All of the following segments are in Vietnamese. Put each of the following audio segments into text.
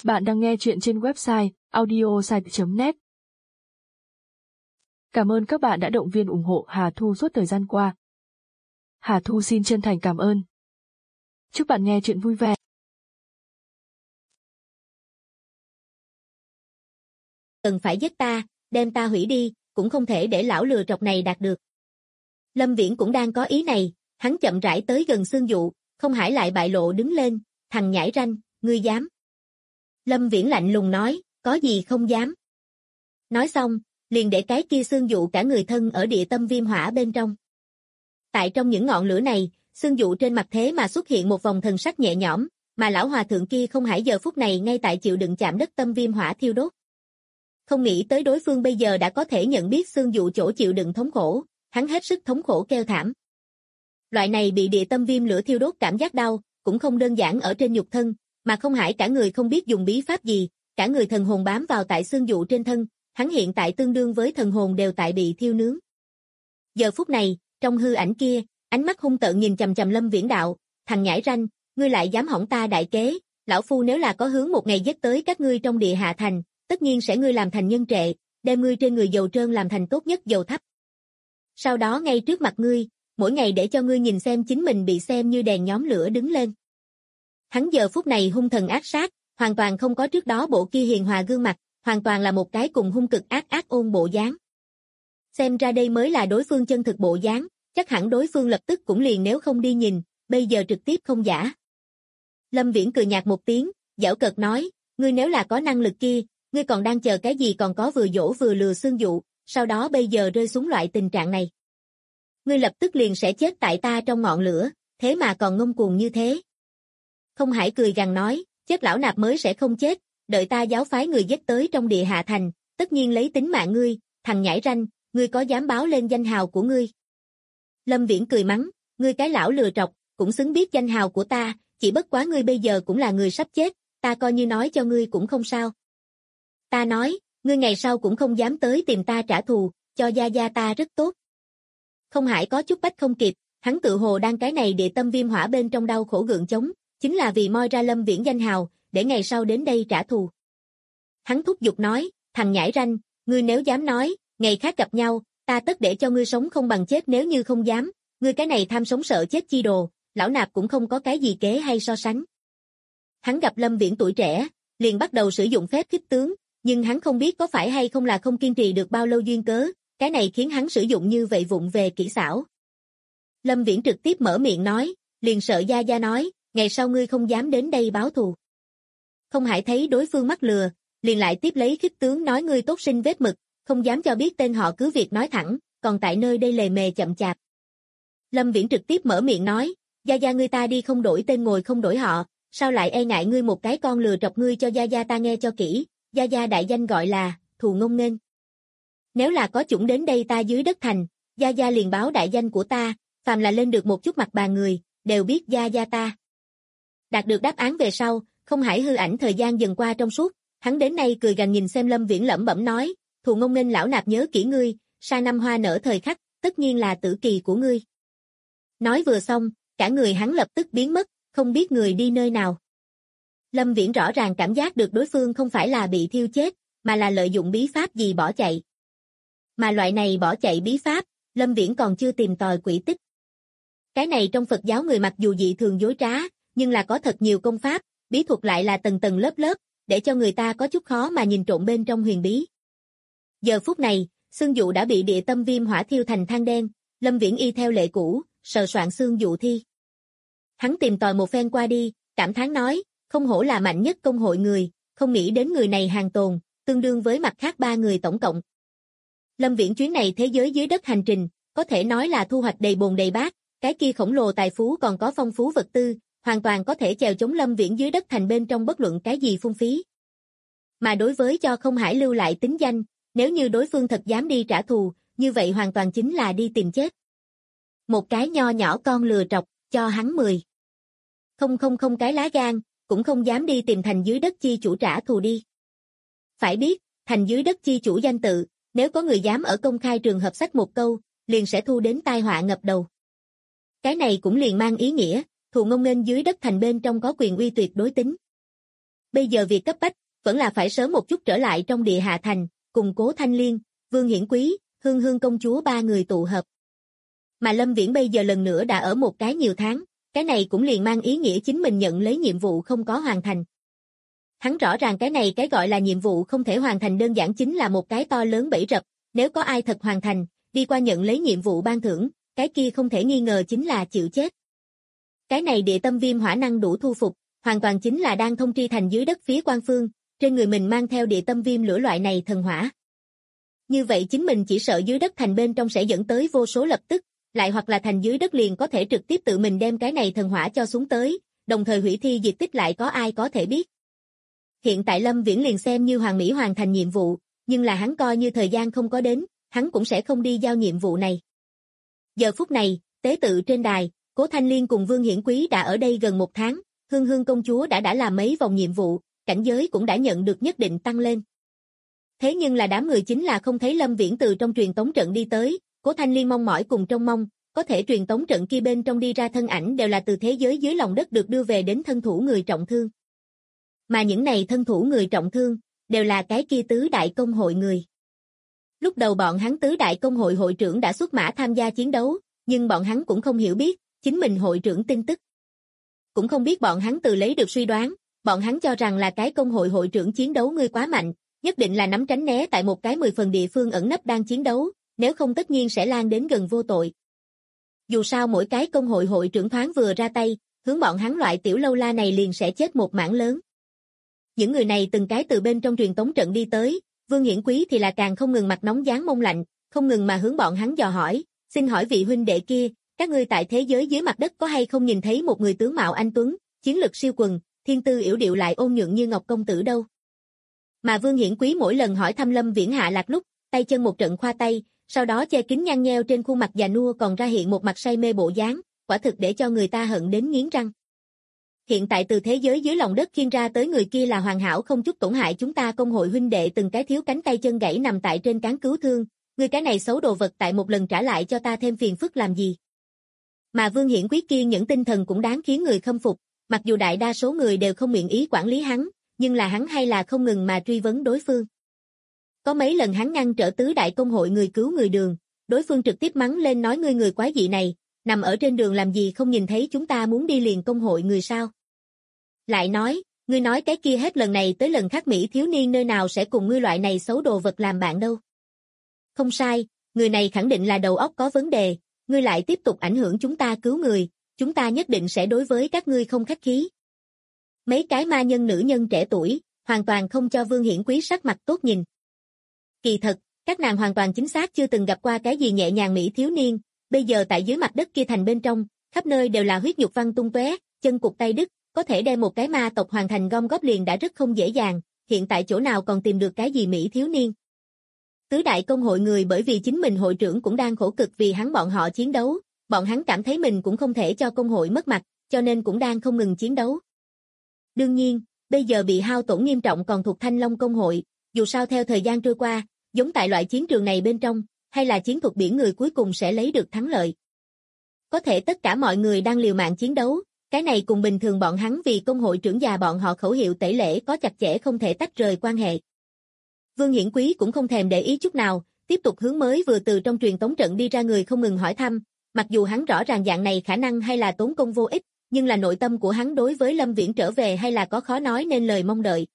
Bạn đang nghe chuyện trên website audiosite.net. Cảm ơn các bạn đã động viên ủng hộ Hà Thu suốt thời gian qua. Hà Thu xin chân thành cảm ơn. Chúc bạn nghe chuyện vui vẻ. Cần phải giết ta, đem ta hủy đi, cũng không thể để lão lừa trọc này đạt được. Lâm Viễn cũng đang có ý này, hắn chậm rãi tới gần Xương Dụ, Không Hải lại bại lộ đứng lên, thằng nhãi ranh, ngươi dám. Lâm Viễn lạnh lùng nói, có gì không dám. Nói xong, liền để cái kia Xương Dụ cả người thân ở địa tâm viêm hỏa bên trong. Tại trong những ngọn lửa này, Xương Dụ trên mặt thế mà xuất hiện một vòng thần sắc nhẹ nhõm, mà lão hòa thượng kia Không Hải giờ phút này ngay tại chịu đựng chạm đất tâm viêm hỏa thiêu đốt. Không nghĩ tới đối phương bây giờ đã có thể nhận biết Xương Dụ chỗ chịu đựng thống khổ, hắn hết sức thống khổ kêu thảm. Loại này bị địa tâm viêm lửa thiêu đốt cảm giác đau, cũng không đơn giản ở trên nhục thân, mà Không Hải cả người không biết dùng bí pháp gì, cả người thần hồn bám vào tại Xương Dụ trên thân, hắn hiện tại tương đương với thần hồn đều tại bị thiêu nướng. Giờ phút này, trong hư ảnh kia, ánh mắt hung tợn nhìn chằm chằm Lâm Viễn đạo, thằng nhãi ranh, ngươi lại dám hỏng ta đại kế, lão phu nếu là có hướng một ngày giết tới các ngươi trong địa hạ thành, tất nhiên sẽ ngươi làm thành nhân trệ, đem ngươi trên người dầu trơn làm thành tốt nhất dầu thấp. Sau đó ngay trước mặt ngươi, mỗi ngày để cho ngươi nhìn xem chính mình bị xem như đèn nhóm lửa đứng lên. Hắn giờ phút này hung thần ác sát, hoàn toàn không có trước đó bộ kia hiền hòa gương mặt, hoàn toàn là một cái cùng hung cực ác ôn bộ dáng. Xem ra đây mới là đối phương chân thực bộ dáng, chắc hẳn đối phương lập tức cũng liền nếu không đi nhìn, bây giờ trực tiếp không giả. Lâm Viễn cười nhạt một tiếng, giễu cợt nói, ngươi nếu là có năng lực kia, ngươi còn đang chờ cái gì còn có vừa dỗ vừa lừa Xương Dụ, sau đó bây giờ rơi xuống loại tình trạng này. Ngươi lập tức liền sẽ chết tại ta trong ngọn lửa, thế mà còn ngông cuồng như thế. Không Hải cười gằn nói, chết lão nạp mới sẽ không chết, đợi ta giáo phái người giết tới trong địa hạ thành, tất nhiên lấy tính mạng ngươi, thằng nhãi ranh, ngươi có dám báo lên danh hào của ngươi? Lâm Viễn cười mắng, ngươi cái lão lừa trọc, cũng xứng biết danh hào của ta, chỉ bất quá ngươi bây giờ cũng là người sắp chết, ta coi như nói cho ngươi cũng không sao. Ta nói, ngươi ngày sau cũng không dám tới tìm ta trả thù, cho gia gia ta rất tốt. Không Hải có chút bách không kịp, hắn tự hồ đang cái này địa tâm viêm hỏa bên trong đau khổ gượng chống, chính là vì moi ra Lâm Viễn danh hào, để ngày sau đến đây trả thù. Hắn thúc giục nói, thằng nhãi ranh, ngươi nếu dám nói, ngày khác gặp nhau, ta tất để cho ngươi sống không bằng chết, nếu như không dám, ngươi cái này tham sống sợ chết chi đồ, lão nạp cũng không có cái gì kế hay so sánh. Hắn gặp Lâm Viễn tuổi trẻ, liền bắt đầu sử dụng phép khích tướng, nhưng hắn không biết có phải hay không là không kiên trì được bao lâu duyên cớ, cái này khiến hắn sử dụng như vậy vụng về kỹ xảo. Lâm Viễn trực tiếp mở miệng nói, liền sợ gia gia nói, ngày sau ngươi không dám đến đây báo thù. Không Hải thấy đối phương mắc lừa, liền lại tiếp lấy khích tướng nói ngươi tốt sinh vết mực, không dám cho biết tên họ cứ việc nói thẳng, còn tại nơi đây lề mề chậm chạp. Lâm Viễn trực tiếp mở miệng nói, gia gia ngươi ta đi không đổi tên ngồi không đổi họ, sao lại e ngại ngươi một cái con lừa trọc, ngươi cho gia gia ta nghe cho kỹ, gia gia đại danh gọi là Thù Ngông Nghênh. Nếu là có chủng đến đây ta dưới đất thành, gia gia liền báo đại danh của ta, phàm là lên được một chút mặt bàn người, đều biết gia gia ta. Đạt được đáp án về sau, Không Hải hư ảnh thời gian dần qua trong suốt, hắn đến nay cười gằn nhìn xem Lâm Viễn lẩm bẩm nói, Thù Ngông Nghênh lão nạp nhớ kỹ ngươi, sa năm hoa nở thời khắc, tất nhiên là tử kỳ của ngươi. Nói vừa xong, cả người hắn lập tức biến mất, không biết người đi nơi nào. Lâm Viễn rõ ràng cảm giác được đối phương không phải là bị thiêu chết, mà là lợi dụng bí pháp gì bỏ chạy. Mà loại này bỏ chạy bí pháp, Lâm Viễn còn chưa tìm tòi quỷ tích. Cái này trong Phật giáo người mặc dù dị thường dối trá, nhưng là có thật nhiều công pháp, bí thuật lại là tầng tầng lớp lớp, để cho người ta có chút khó mà nhìn trộn bên trong huyền bí. Giờ phút này, Xương Dụ đã bị địa tâm viêm hỏa thiêu thành than đen, Lâm Viễn y theo lệ cũ, sờ soạn Xương Dụ thi. Hắn tìm tòi một phen qua đi, cảm thán nói, không hổ là mạnh nhất công hội người, không nghĩ đến người này hàng tồn, tương đương với mặt khác 3 người tổng cộng. Lâm Viễn chuyến này thế giới dưới đất hành trình, có thể nói là thu hoạch đầy bồn đầy bát, cái kia khổng lồ tài phú còn có phong phú vật tư, hoàn toàn có thể chèo chống Lâm Viễn dưới đất thành bên trong bất luận cái gì phung phí. Mà đối với cho Không Hải lưu lại tính danh, nếu như đối phương thật dám đi trả thù, như vậy hoàn toàn chính là đi tìm chết. Một cái nho nhỏ con lừa trọc, cho hắn 10. Không cái lá gan, cũng không dám đi tìm thành dưới đất chi chủ trả thù đi. Phải biết, thành dưới đất chi chủ danh tự, nếu có người dám ở công khai trường hợp sách một câu, liền sẽ thu đến tai họa ngập đầu. Cái này cũng liền mang ý nghĩa, Thù Ngông Nghênh dưới đất thành bên trong có quyền uy tuyệt đối tính. Bây giờ việc cấp bách, vẫn là phải sớm một chút trở lại trong Địa Hạ Thành, cùng Cố Thanh Liên, Vương Hiển Quý, Hương Hương công chúa ba người tụ hợp. Mà Lâm Viễn bây giờ lần nữa đã ở một cái nhiều tháng, cái này cũng liền mang ý nghĩa chính mình nhận lấy nhiệm vụ không có hoàn thành. Hắn rõ ràng cái này cái gọi là nhiệm vụ không thể hoàn thành đơn giản chính là một cái to lớn bẫy rập, nếu có ai thật hoàn thành, đi qua nhận lấy nhiệm vụ ban thưởng, cái kia không thể nghi ngờ chính là chịu chết. Cái này địa tâm viêm hỏa năng đủ thu phục, hoàn toàn chính là đang thông tri thành dưới đất phía quan phương, trên người mình mang theo địa tâm viêm lửa loại này thần hỏa. Như vậy chính mình chỉ sợ dưới đất thành bên trong sẽ dẫn tới vô số lập tức, lại hoặc là thành dưới đất liền có thể trực tiếp tự mình đem cái này thần hỏa cho xuống tới, đồng thời hủy thi diệt tích lại có ai có thể biết. Hiện tại Lâm Viễn liền xem như Hoàng Mỹ hoàn thành nhiệm vụ, nhưng là hắn coi như thời gian không có đến, hắn cũng sẽ không đi giao nhiệm vụ này. Giờ phút này, tế tự trên đài, Cố Thanh Liên cùng Vương Hiển Quý đã ở đây gần một tháng, Hương Hương công chúa đã làm mấy vòng nhiệm vụ, cảnh giới cũng đã nhận được nhất định tăng lên. Thế nhưng là đám người chính là không thấy Lâm Viễn từ trong truyền tống trận đi tới, Cố Thanh Liên mong mỏi cùng trông mong, có thể truyền tống trận kia bên trong đi ra thân ảnh đều là từ thế giới dưới lòng đất được đưa về đến thân thủ người trọng thương. Mà những này thân thủ người trọng thương, đều là cái kia tứ đại công hội người. Lúc đầu bọn hắn tứ đại công hội hội trưởng đã xuất mã tham gia chiến đấu, nhưng bọn hắn cũng không hiểu biết, chính mình hội trưởng tin tức. Cũng không biết bọn hắn từ lấy được suy đoán, bọn hắn cho rằng là cái công hội hội trưởng chiến đấu ngươi quá mạnh, nhất định là nắm tránh né tại một cái 10 phần địa phương ẩn nấp đang chiến đấu, nếu không tất nhiên sẽ lan đến gần vô tội. Dù sao mỗi cái công hội hội trưởng thoáng vừa ra tay, hướng bọn hắn loại tiểu lâu la này liền sẽ chết một mảng lớn. Những người này từng cái từ bên trong truyền tống trận đi tới, Vương Hiển Quý thì là càng không ngừng mặt nóng dán mông lạnh, không ngừng mà hướng bọn hắn dò hỏi, xin hỏi vị huynh đệ kia, các ngươi tại thế giới dưới mặt đất có hay không nhìn thấy một người tướng mạo anh tuấn, chiến lực siêu quần, thiên tư yểu điệu lại ôn nhuận như ngọc công tử đâu? Mà Vương Hiển Quý mỗi lần hỏi thăm Lâm Viễn hạ lạc lúc, tay chân một trận khoa tay, sau đó che kính nhăn nheo trên khuôn mặt già nua còn ra hiện một mặt say mê bộ dáng, quả thực để cho người ta hận đến nghiến răng. Hiện tại từ thế giới dưới lòng đất khiêng ra tới người kia là hoàn hảo không chút tổn hại chúng ta công hội huynh đệ từng cái thiếu cánh tay chân gãy nằm tại trên cán cứu thương, người cái này xấu đồ vật tại một lần trả lại cho ta thêm phiền phức làm gì? Mà Vương Hiển Quý kiên những tinh thần cũng đáng khiến người khâm phục, mặc dù đại đa số người đều không nguyện ý quản lý hắn, nhưng là hắn hay là không ngừng mà truy vấn đối phương. Có mấy lần hắn ngăn trở tứ đại công hội người cứu người đường, đối phương trực tiếp mắng lên nói ngươi người quái dị này, nằm ở trên đường làm gì không nhìn thấy chúng ta muốn đi liền công hội người sao? Lại nói, ngươi nói cái kia hết lần này tới lần khác Mỹ thiếu niên nơi nào sẽ cùng ngươi loại này xấu đồ vật làm bạn đâu. Không sai, người này khẳng định là đầu óc có vấn đề, ngươi lại tiếp tục ảnh hưởng chúng ta cứu người, chúng ta nhất định sẽ đối với các ngươi không khách khí. Mấy cái ma nhân nữ nhân trẻ tuổi, hoàn toàn không cho Vương Hiển Quý sắc mặt tốt nhìn. Kỳ thật, các nàng hoàn toàn chính xác chưa từng gặp qua cái gì nhẹ nhàng Mỹ thiếu niên, bây giờ tại dưới mặt đất kia thành bên trong, khắp nơi đều là huyết nhục văng tung tóe, chân cụt tay đứt, có thể đem một cái ma tộc hoàn thành gom góp liền đã rất không dễ dàng, hiện tại chỗ nào còn tìm được cái gì Mỹ thiếu niên. Tứ đại công hội người bởi vì chính mình hội trưởng cũng đang khổ cực vì hắn bọn họ chiến đấu, bọn hắn cảm thấy mình cũng không thể cho công hội mất mặt, cho nên cũng đang không ngừng chiến đấu. Đương nhiên, bây giờ bị hao tổn nghiêm trọng còn thuộc Thanh Long công hội, dù sao theo thời gian trôi qua, giống tại loại chiến trường này bên trong, hay là chiến thuật biển người cuối cùng sẽ lấy được thắng lợi. Có thể tất cả mọi người đang liều mạng chiến đấu, cái này cùng bình thường bọn hắn vì công hội trưởng già bọn họ khẩu hiệu tẩy lễ có chặt chẽ không thể tách rời quan hệ. Vương Hiển Quý cũng không thèm để ý chút nào, tiếp tục hướng mới vừa từ trong truyền tống trận đi ra người không ngừng hỏi thăm, mặc dù hắn rõ ràng dạng này khả năng hay là tốn công vô ích, nhưng là nội tâm của hắn đối với Lâm Viễn trở về hay là có khó nói nên lời mong đợi.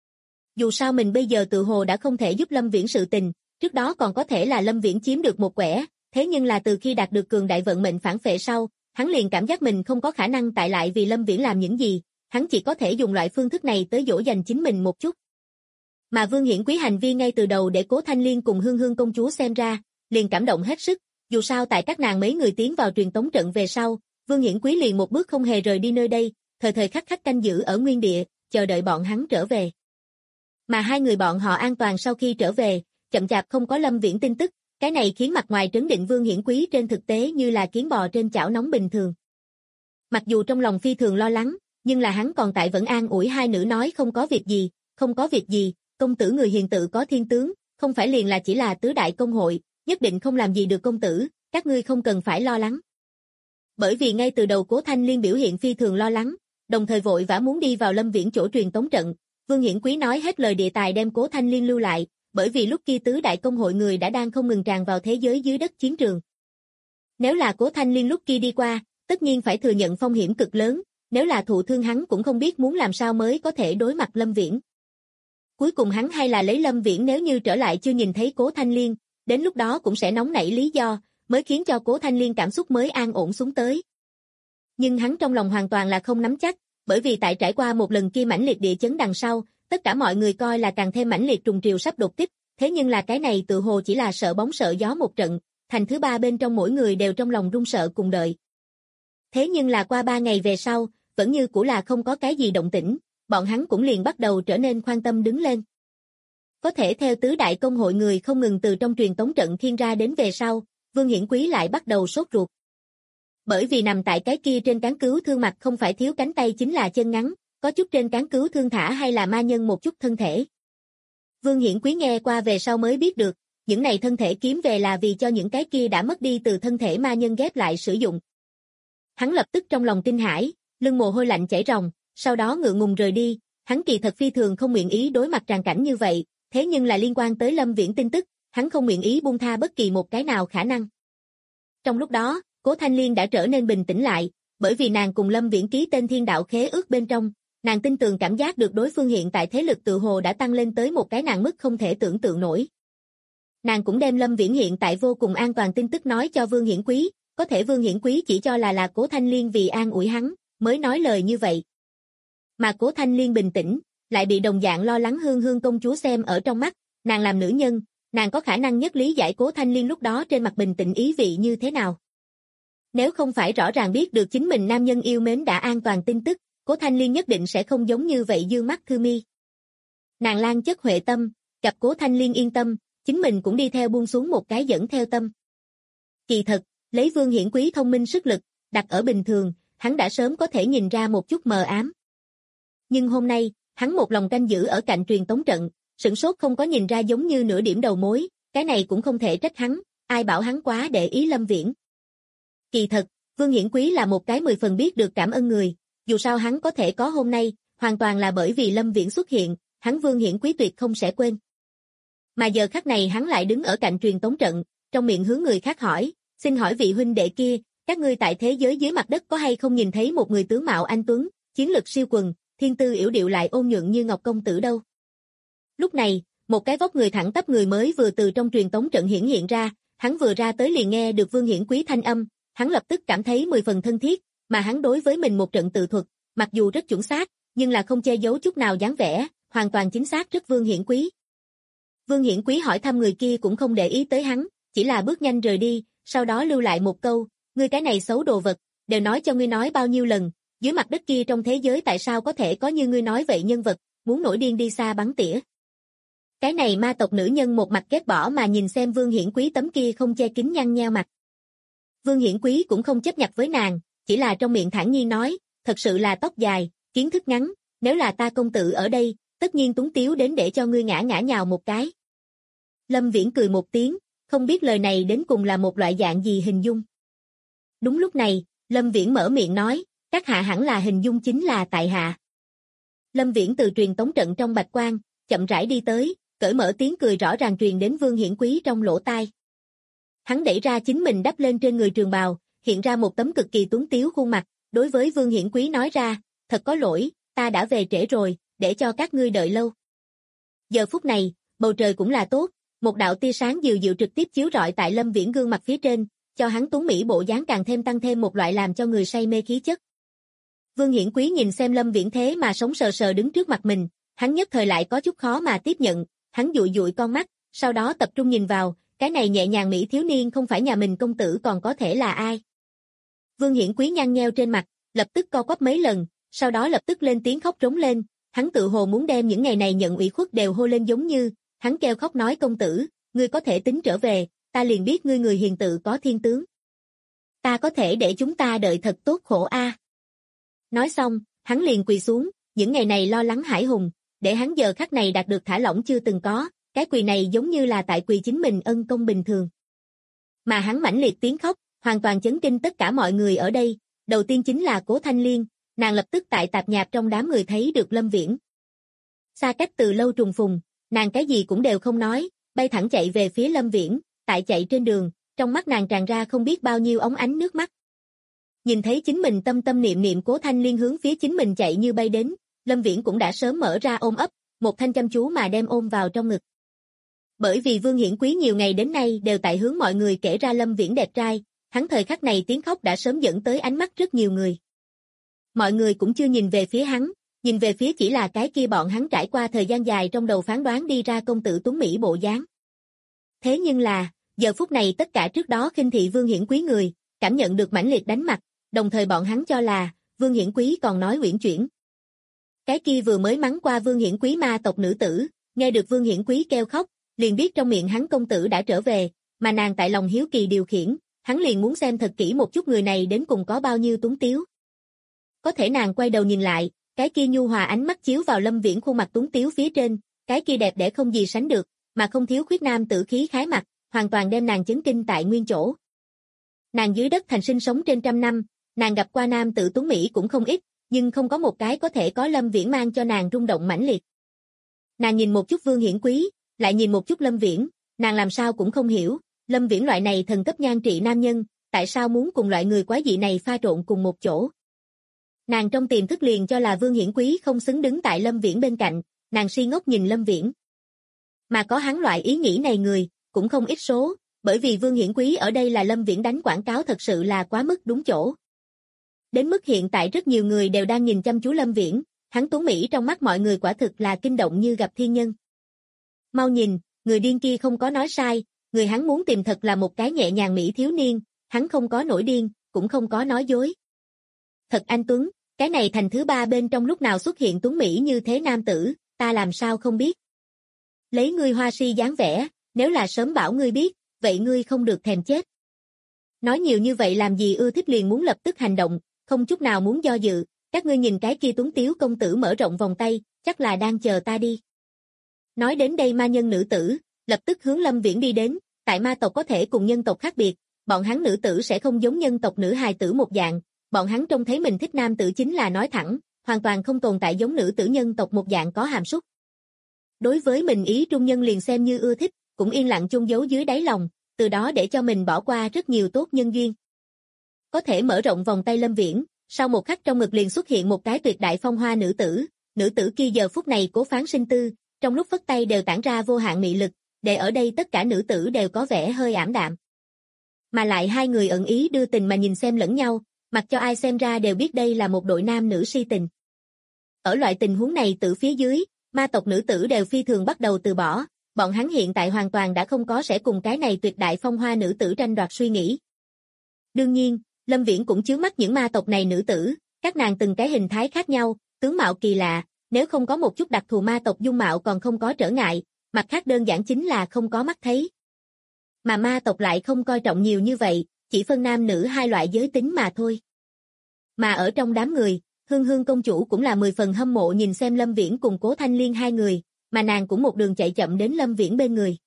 Dù sao mình bây giờ tự hồ đã không thể giúp Lâm Viễn sự tình, trước đó còn có thể là Lâm Viễn chiếm được một quẻ, thế nhưng là từ khi đạt được cường đại vận mệnh phản phệ sau, hắn liền cảm giác mình không có khả năng tại lại vì Lâm Viễn làm những gì, hắn chỉ có thể dùng loại phương thức này tới dỗ dành chính mình một chút. Mà Vương Hiển Quý hành vi ngay từ đầu để Cố Thanh Liên cùng Hương Hương công chúa xem ra, liền cảm động hết sức, dù sao tại các nàng mấy người tiến vào truyền tống trận về sau, Vương Hiển Quý liền một bước không hề rời đi nơi đây, thời thời khắc khắc canh giữ ở nguyên địa, chờ đợi bọn hắn trở về. Mà hai người bọn họ an toàn sau khi trở về, chậm chạp không có Lâm Viễn tin tức, cái này khiến mặt ngoài trấn định Vương Hiển Quý trên thực tế như là kiến bò trên chảo nóng bình thường. Mặc dù trong lòng phi thường lo lắng, nhưng là hắn còn tại vẫn an ủi hai nữ nói không có việc gì, không có việc gì, công tử người hiền tự có thiên tướng, không phải liền là chỉ là tứ đại công hội, nhất định không làm gì được công tử, các ngươi không cần phải lo lắng. Bởi vì ngay từ đầu Cố Thanh Liên biểu hiện phi thường lo lắng, đồng thời vội vã muốn đi vào Lâm Viễn chỗ truyền tống trận, Vương Hiển Quý nói hết lời địa tài đem Cố Thanh Liên lưu lại, bởi vì lúc kia tứ đại công hội người đã đang không ngừng tràn vào thế giới dưới đất chiến trường. Nếu là Cố Thanh Liên lúc kia đi qua, tất nhiên phải thừa nhận phong hiểm cực lớn, nếu là thụ thương hắn cũng không biết muốn làm sao mới có thể đối mặt Lâm Viễn. Cuối cùng hắn hay là lấy Lâm Viễn, nếu như trở lại chưa nhìn thấy Cố Thanh Liên, đến lúc đó cũng sẽ nóng nảy lý do, mới khiến cho Cố Thanh Liên cảm xúc mới an ổn xuống tới. Nhưng hắn trong lòng hoàn toàn là không nắm chắc, bởi vì tại trải qua một lần kia mãnh liệt địa chấn đằng sau, tất cả mọi người coi là càng thêm mãnh liệt trùng triều sắp đột kích, thế nhưng là cái này tự hồ chỉ là sợ bóng sợ gió một trận, thành thứ ba bên trong mỗi người đều trong lòng run sợ cùng đợi. Thế nhưng là qua 3 ngày về sau, vẫn như cũ là không có cái gì động tĩnh, bọn hắn cũng liền bắt đầu trở nên khoan tâm đứng lên. Có thể theo tứ đại công hội người không ngừng từ trong truyền tống trận khiêng ra đến về sau, Vương Hiển Quý lại bắt đầu sốt ruột. Bởi vì nằm tại cái kia trên cán cứu thương mặt không phải thiếu cánh tay chính là chân ngắn, có chút trên cán cứu thương thả hay là ma nhân một chút thân thể. Vương Hiển Quý nghe qua về sau mới biết được, những này thân thể kiếm về là vì cho những cái kia đã mất đi từ thân thể ma nhân ghép lại sử dụng. Hắn lập tức trong lòng kinh hãi, lưng mồ hôi lạnh chảy ròng, sau đó ngượng ngùng rời đi, hắn kỳ thật phi thường không nguyện ý đối mặt tràn cảnh như vậy, thế nhưng là liên quan tới Lâm Viễn tin tức, hắn không nguyện ý buông tha bất kỳ một cái nào khả năng. Trong lúc đó, Cố Thanh Liên đã trở nên bình tĩnh lại, bởi vì nàng cùng Lâm Viễn ký tên thiên đạo khế ước bên trong, nàng tin tưởng cảm giác được đối phương hiện tại thế lực tự hồ đã tăng lên tới một cái nàng mức không thể tưởng tượng nổi. Nàng cũng đem Lâm Viễn hiện tại vô cùng an toàn tin tức nói cho Vương Hiển Quý, có thể Vương Hiển Quý chỉ cho là Cố Thanh Liên vì an ủi hắn, mới nói lời như vậy. Mà Cố Thanh Liên bình tĩnh, lại bị đồng dạng lo lắng Hương Hương công chúa xem ở trong mắt, nàng làm nữ nhân, nàng có khả năng nhất lý giải Cố Thanh Liên lúc đó trên mặt bình tĩnh ý vị như thế nào. Nếu không phải rõ ràng biết được chính mình nam nhân yêu mến đã an toàn tin tức, Cố Thanh Liên nhất định sẽ không giống như vậy dương mắt Thư Mi. Nàng lan chất huệ tâm, gặp Cố Thanh Liên yên tâm, chính mình cũng đi theo buông xuống một cái dẫn theo tâm. Kỳ thật, lấy Vương Hiển Quý thông minh sức lực, đặt ở bình thường, hắn đã sớm có thể nhìn ra một chút mờ ám. Nhưng hôm nay, hắn một lòng canh giữ ở cạnh truyền tống trận, sửng sốt không có nhìn ra giống như nửa điểm đầu mối, cái này cũng không thể trách hắn, ai bảo hắn quá để ý Lâm Viễn. Kỳ thật, Vương Hiển Quý là một cái 10 phần biết được cảm ơn người, dù sao hắn có thể có hôm nay, hoàn toàn là bởi vì Lâm Viễn xuất hiện, hắn Vương Hiển Quý tuyệt không sẽ quên. Mà giờ khắc này hắn lại đứng ở cạnh truyền tống trận, trong miệng hướng người khác hỏi, xin hỏi vị huynh đệ kia, các ngươi tại thế giới dưới mặt đất có hay không nhìn thấy một người tướng mạo anh tuấn, chiến lực siêu quần, thiên tư yểu điệu lại ôn nhuận như ngọc công tử đâu? Lúc này, một cái vóc người thẳng tắp người mới vừa từ trong truyền tống trận hiện ra, hắn vừa ra tới liền nghe được Vương Hiển Quý thanh âm, hắn lập tức cảm thấy 10 phần thân thiết, mà hắn đối với mình một trận tự thuật, mặc dù rất chuẩn xác, nhưng là không che giấu chút nào dáng vẻ, hoàn toàn chính xác rất Vương Hiển Quý. Vương Hiển Quý hỏi thăm người kia cũng không để ý tới hắn, chỉ là bước nhanh rời đi, sau đó lưu lại một câu, ngươi cái này xấu đồ vật, đều nói cho ngươi nói bao nhiêu lần, dưới mặt đất kia trong thế giới tại sao có thể có như ngươi nói vậy nhân vật, muốn nổi điên đi xa bắn tỉa. Cái này ma tộc nữ nhân một mặt ghét bỏ mà nhìn xem Vương Hiển Quý tấm kia không che kính nhăn nheo mặt. Vương Hiển Quý cũng không chấp nhặt với nàng, chỉ là trong miệng thản nhiên nói, thật sự là tóc dài, kiến thức ngắn, nếu là ta công tử ở đây, tất nhiên túng tiếu đến để cho ngươi ngã nhào một cái. Lâm Viễn cười một tiếng, không biết lời này đến cùng là một loại dạng gì hình dung. Đúng lúc này, Lâm Viễn mở miệng nói, các hạ hẳn là hình dung chính là tại hạ. Lâm Viễn từ truyền tống trận trong bạch quang, chậm rãi đi tới, cởi mở tiếng cười rõ ràng truyền đến Vương Hiển Quý trong lỗ tai. Hắn đẩy ra chính mình đắp lên trên người trường bào, hiện ra một tấm cực kỳ tuấn tiếu khuôn mặt, đối với Vương Hiển Quý nói ra, thật có lỗi, ta đã về trễ rồi, để cho các ngươi đợi lâu. Giờ phút này, bầu trời cũng là tốt, một đạo tia sáng dịu dịu trực tiếp chiếu rọi tại Lâm Viễn gương mặt phía trên, cho hắn tuấn mỹ bộ dáng càng thêm tăng thêm một loại làm cho người say mê khí chất. Vương Hiển Quý nhìn xem Lâm Viễn thế mà sống sờ sờ đứng trước mặt mình, hắn nhất thời lại có chút khó mà tiếp nhận, hắn dụi dụi con mắt, sau đó tập trung nhìn vào, cái này nhẹ nhàng mỹ thiếu niên không phải nhà mình công tử còn có thể là ai. Vương Hiển Quý nhăn nheo trên mặt, lập tức co quắp mấy lần, sau đó lập tức lên tiếng khóc rống lên, hắn tự hồ muốn đem những ngày này nhận ủy khuất đều hô lên giống như, hắn kêu khóc nói công tử, ngươi có thể tính trở về, ta liền biết ngươi người hiền tự có thiên tướng. Ta có thể để chúng ta đợi thật tốt khổ a. Nói xong, hắn liền quỳ xuống, những ngày này lo lắng hãi hùng, để hắn giờ khắc này đạt được thả lỏng chưa từng có, cái quỳ này giống như là tại quỳ chính mình ân công bình thường. Mà hắn mãnh liệt tiếng khóc, hoàn toàn chấn kinh tất cả mọi người ở đây, đầu tiên chính là Cố Thanh Liên, nàng lập tức tại tạp nhạp trong đám người thấy được Lâm Viễn. Xa cách từ lâu trùng phùng, nàng cái gì cũng đều không nói, bay thẳng chạy về phía Lâm Viễn, tại chạy trên đường, trong mắt nàng tràn ra không biết bao nhiêu óng ánh nước mắt. Nhìn thấy chính mình tâm tâm niệm niệm Cố Thanh Liên hướng phía chính mình chạy như bay đến, Lâm Viễn cũng đã sớm mở ra ôm ấp, một thanh chăm chú mà đem ôm vào trong ngực. Bởi vì Vương Hiển Quý nhiều ngày đến nay đều tại hướng mọi người kể ra Lâm Viễn đẹp trai, hắn thời khắc này tiếng khóc đã sớm dẫn tới ánh mắt rất nhiều người. Mọi người cũng chưa nhìn về phía hắn, nhìn về phía chỉ là cái kia bọn hắn trải qua thời gian dài trong đầu phán đoán đi ra công tử tuấn mỹ bộ dáng. Thế nhưng là, giờ phút này tất cả trước đó khinh thị Vương Hiển Quý người, cảm nhận được mãnh liệt đánh mặt, đồng thời bọn hắn cho là, Vương Hiển Quý còn nói uyển chuyển. Cái kia vừa mới mắng qua Vương Hiển Quý ma tộc nữ tử, nghe được Vương Hiển Quý kêu khóc, liền biết trong miệng hắn công tử đã trở về, mà nàng tại lòng hiếu kỳ điều khiển, hắn liền muốn xem thật kỹ một chút người này đến cùng có bao nhiêu tuấn tiếu. Có thể nàng quay đầu nhìn lại, cái kia nhu hòa ánh mắt chiếu vào Lâm Viễn khuôn mặt tuấn tiếu phía trên, cái kia đẹp đẽ không gì sánh được, mà không thiếu khuyết nam tử khí khái mặt, hoàn toàn đem nàng chấn kinh tại nguyên chỗ. Nàng dưới đất thành sinh sống trên trăm năm, nàng gặp qua nam tử tuấn mỹ cũng không ít, nhưng không có một cái có thể có Lâm Viễn mang cho nàng rung động mãnh liệt. Nàng nhìn một chút Vương Hiển Quý, lại nhìn một chút Lâm Viễn, nàng làm sao cũng không hiểu, Lâm Viễn loại này thần cấp nhan trị nam nhân, tại sao muốn cùng loại người quái dị này pha trộn cùng một chỗ. Nàng trong tiềm thức liền cho là Vương Hiển Quý không xứng đứng tại Lâm Viễn bên cạnh, nàng si ngốc nhìn Lâm Viễn. Mà có hắn loại ý nghĩ này người, cũng không ít số, bởi vì Vương Hiển Quý ở đây là Lâm Viễn đánh quảng cáo thật sự là quá mức đúng chỗ. Đến mức hiện tại rất nhiều người đều đang nhìn chăm chú Lâm Viễn, hắn tuấn mỹ trong mắt mọi người quả thực là kinh động như gặp thiên nhân. Mau nhìn, người điên kia không có nói sai, người hắn muốn tìm thật là một cái nhẹ nhàng mỹ thiếu niên, hắn không có nổi điên, cũng không có nói dối. Thật anh tuấn, cái này thành thứ ba bên trong lúc nào xuất hiện tuấn mỹ như thế nam tử, ta làm sao không biết. Lấy ngươi hoa si dáng vẻ, nếu là sớm bảo ngươi biết, vậy ngươi không được thèm chết. Nói nhiều như vậy làm gì ưa thích liền muốn lập tức hành động, không chút nào muốn do dự, các ngươi nhìn cái kia tuấn tiếu công tử mở rộng vòng tay, chắc là đang chờ ta đi. Nói đến đây ma nhân nữ tử, lập tức hướng Lâm Viễn đi đến, tại ma tộc có thể cùng nhân tộc khác biệt, bọn hắn nữ tử sẽ không giống nhân tộc nữ hài tử một dạng, bọn hắn trông thấy mình thích nam tử chính là nói thẳng, hoàn toàn không tồn tại giống nữ tử nhân tộc một dạng có hàm súc. Đối với mình ý trung nhân liền xem như ưa thích, cũng yên lặng chôn giấu dưới đáy lòng, từ đó để cho mình bỏ qua rất nhiều tốt nhân duyên. Có thể mở rộng vòng tay Lâm Viễn, sau một khắc trong ngực liền xuất hiện một cái tuyệt đại phong hoa nữ tử kia giờ phút này cố phán sinh tư, trong lúc phất tay đều tản ra vô hạn mị lực, để ở đây tất cả nữ tử đều có vẻ hơi ảm đạm. Mà lại hai người ẩn ý đưa tình mà nhìn xem lẫn nhau, mặc cho ai xem ra đều biết đây là một đội nam nữ si tình. Ở loại tình huống này từ phía dưới, ma tộc nữ tử đều phi thường bắt đầu từ bỏ, bọn hắn hiện tại hoàn toàn đã không có sẽ cùng cái này tuyệt đại phong hoa nữ tử tranh đoạt suy nghĩ. Đương nhiên, Lâm Viễn cũng chướng mắt những ma tộc này nữ tử, các nàng từng cái hình thái khác nhau, tướng mạo kỳ lạ, nếu không có một chút đặc thù ma tộc dung mạo còn không có trở ngại, mặt khác đơn giản chính là không có mắt thấy. Mà ma tộc lại không coi trọng nhiều như vậy, chỉ phân nam nữ hai loại giới tính mà thôi. Mà ở trong đám người, Hương Hương công chủ cũng là 10 phần hâm mộ nhìn xem Lâm Viễn cùng Cố Thanh Liên hai người, mà nàng cũng một đường chạy chậm đến Lâm Viễn bên người.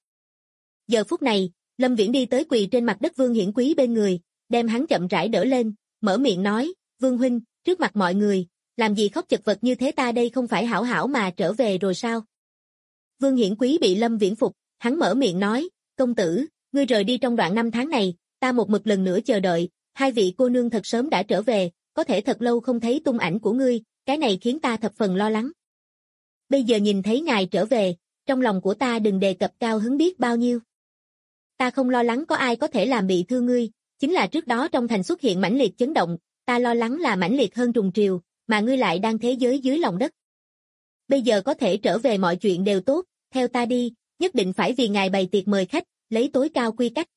Giờ phút này, Lâm Viễn đi tới quỳ trên mặt đất Vương Hiển Quý bên người, đem hắn chậm rãi đỡ lên, mở miệng nói, Vương huynh, trước mặt mọi người, làm gì khóc chật vật như thế, ta đây không phải hảo hảo mà trở về rồi sao? Vương Hiển Quý bị Lâm Viễn phục, hắn mở miệng nói, công tử, ngươi rời đi trong đoạn 5 tháng này, ta một mực lần nữa chờ đợi, hai vị cô nương thật sớm đã trở về, có thể thật lâu không thấy tung ảnh của ngươi, cái này khiến ta thập phần lo lắng. Bây giờ nhìn thấy ngài trở về, trong lòng của ta đừng đề cập cao hứng biết bao nhiêu. Ta không lo lắng có ai có thể làm bị thương ngươi, chính là trước đó trong thành xuất hiện mãnh liệt chấn động, ta lo lắng là mãnh liệt hơn trùng triều, mà ngươi lại đang thế giới dưới lòng đất. Bây giờ có thể trở về mọi chuyện đều tốt, theo ta đi, nhất định phải vì ngài bày tiệc mời khách, lấy tối cao quy cách.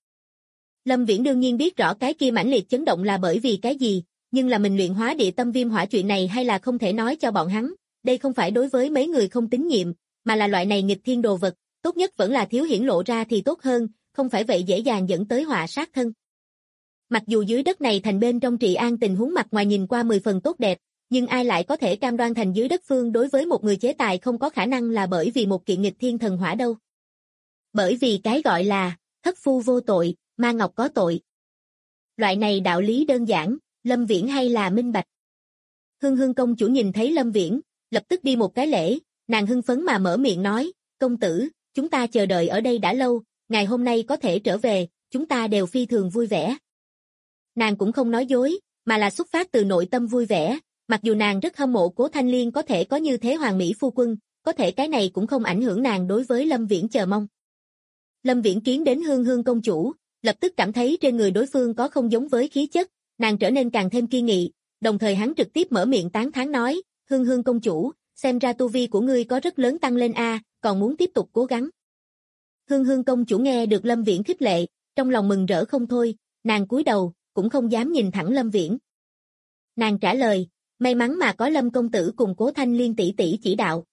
Lâm Viễn đương nhiên biết rõ cái kia mãnh liệt chấn động là bởi vì cái gì, nhưng là mình luyện hóa địa tâm viêm hỏa chuyện này hay là không thể nói cho bọn hắn, đây không phải đối với mấy người không tín nhiệm, mà là loại này nghịch thiên đồ vật, tốt nhất vẫn là thiếu hiển lộ ra thì tốt hơn, không phải vậy dễ dàng dẫn tới họa sát thân. Mặc dù dưới đất này thành bên trong trị an tình huống mặt ngoài nhìn qua 10 phần tốt đẹp, nhưng ai lại có thể cam đoan thành dưới đất phương đối với một người chế tài không có khả năng là bởi vì một kiện nghịch thiên thần hỏa đâu. Bởi vì cái gọi là, thất phu vô tội, ma ngọc có tội. Loại này đạo lý đơn giản, Lâm Viễn hay là minh bạch. Hương Hương công chủ nhìn thấy Lâm Viễn, lập tức đi một cái lễ, Nàng hưng phấn mà mở miệng nói, công tử, chúng ta chờ đợi ở đây đã lâu, ngày hôm nay có thể trở về, chúng ta đều phi thường vui vẻ. Nàng cũng không nói dối, mà là xuất phát từ nội tâm vui vẻ, mặc dù nàng rất hâm mộ Cố Thanh Liên có thể có như thế hoàng mỹ phu quân, có thể cái này cũng không ảnh hưởng nàng đối với Lâm Viễn chờ mong. Lâm Viễn kiến đến Hương Hương công chủ, lập tức cảm thấy trên người đối phương có không giống với khí chất, nàng trở nên càng thêm kiên nghị, đồng thời hắn trực tiếp mở miệng tán thán nói, Hương Hương công chủ, xem ra tu vi của ngươi có rất lớn tăng lên a, còn muốn tiếp tục cố gắng. Hương Hương công chủ nghe được Lâm Viễn khích lệ, trong lòng mừng rỡ không thôi, nàng cúi đầu, cũng không dám nhìn thẳng Lâm Viễn. Nàng trả lời, may mắn mà có Lâm công tử cùng Cố Thanh Liên tỷ tỷ chỉ đạo.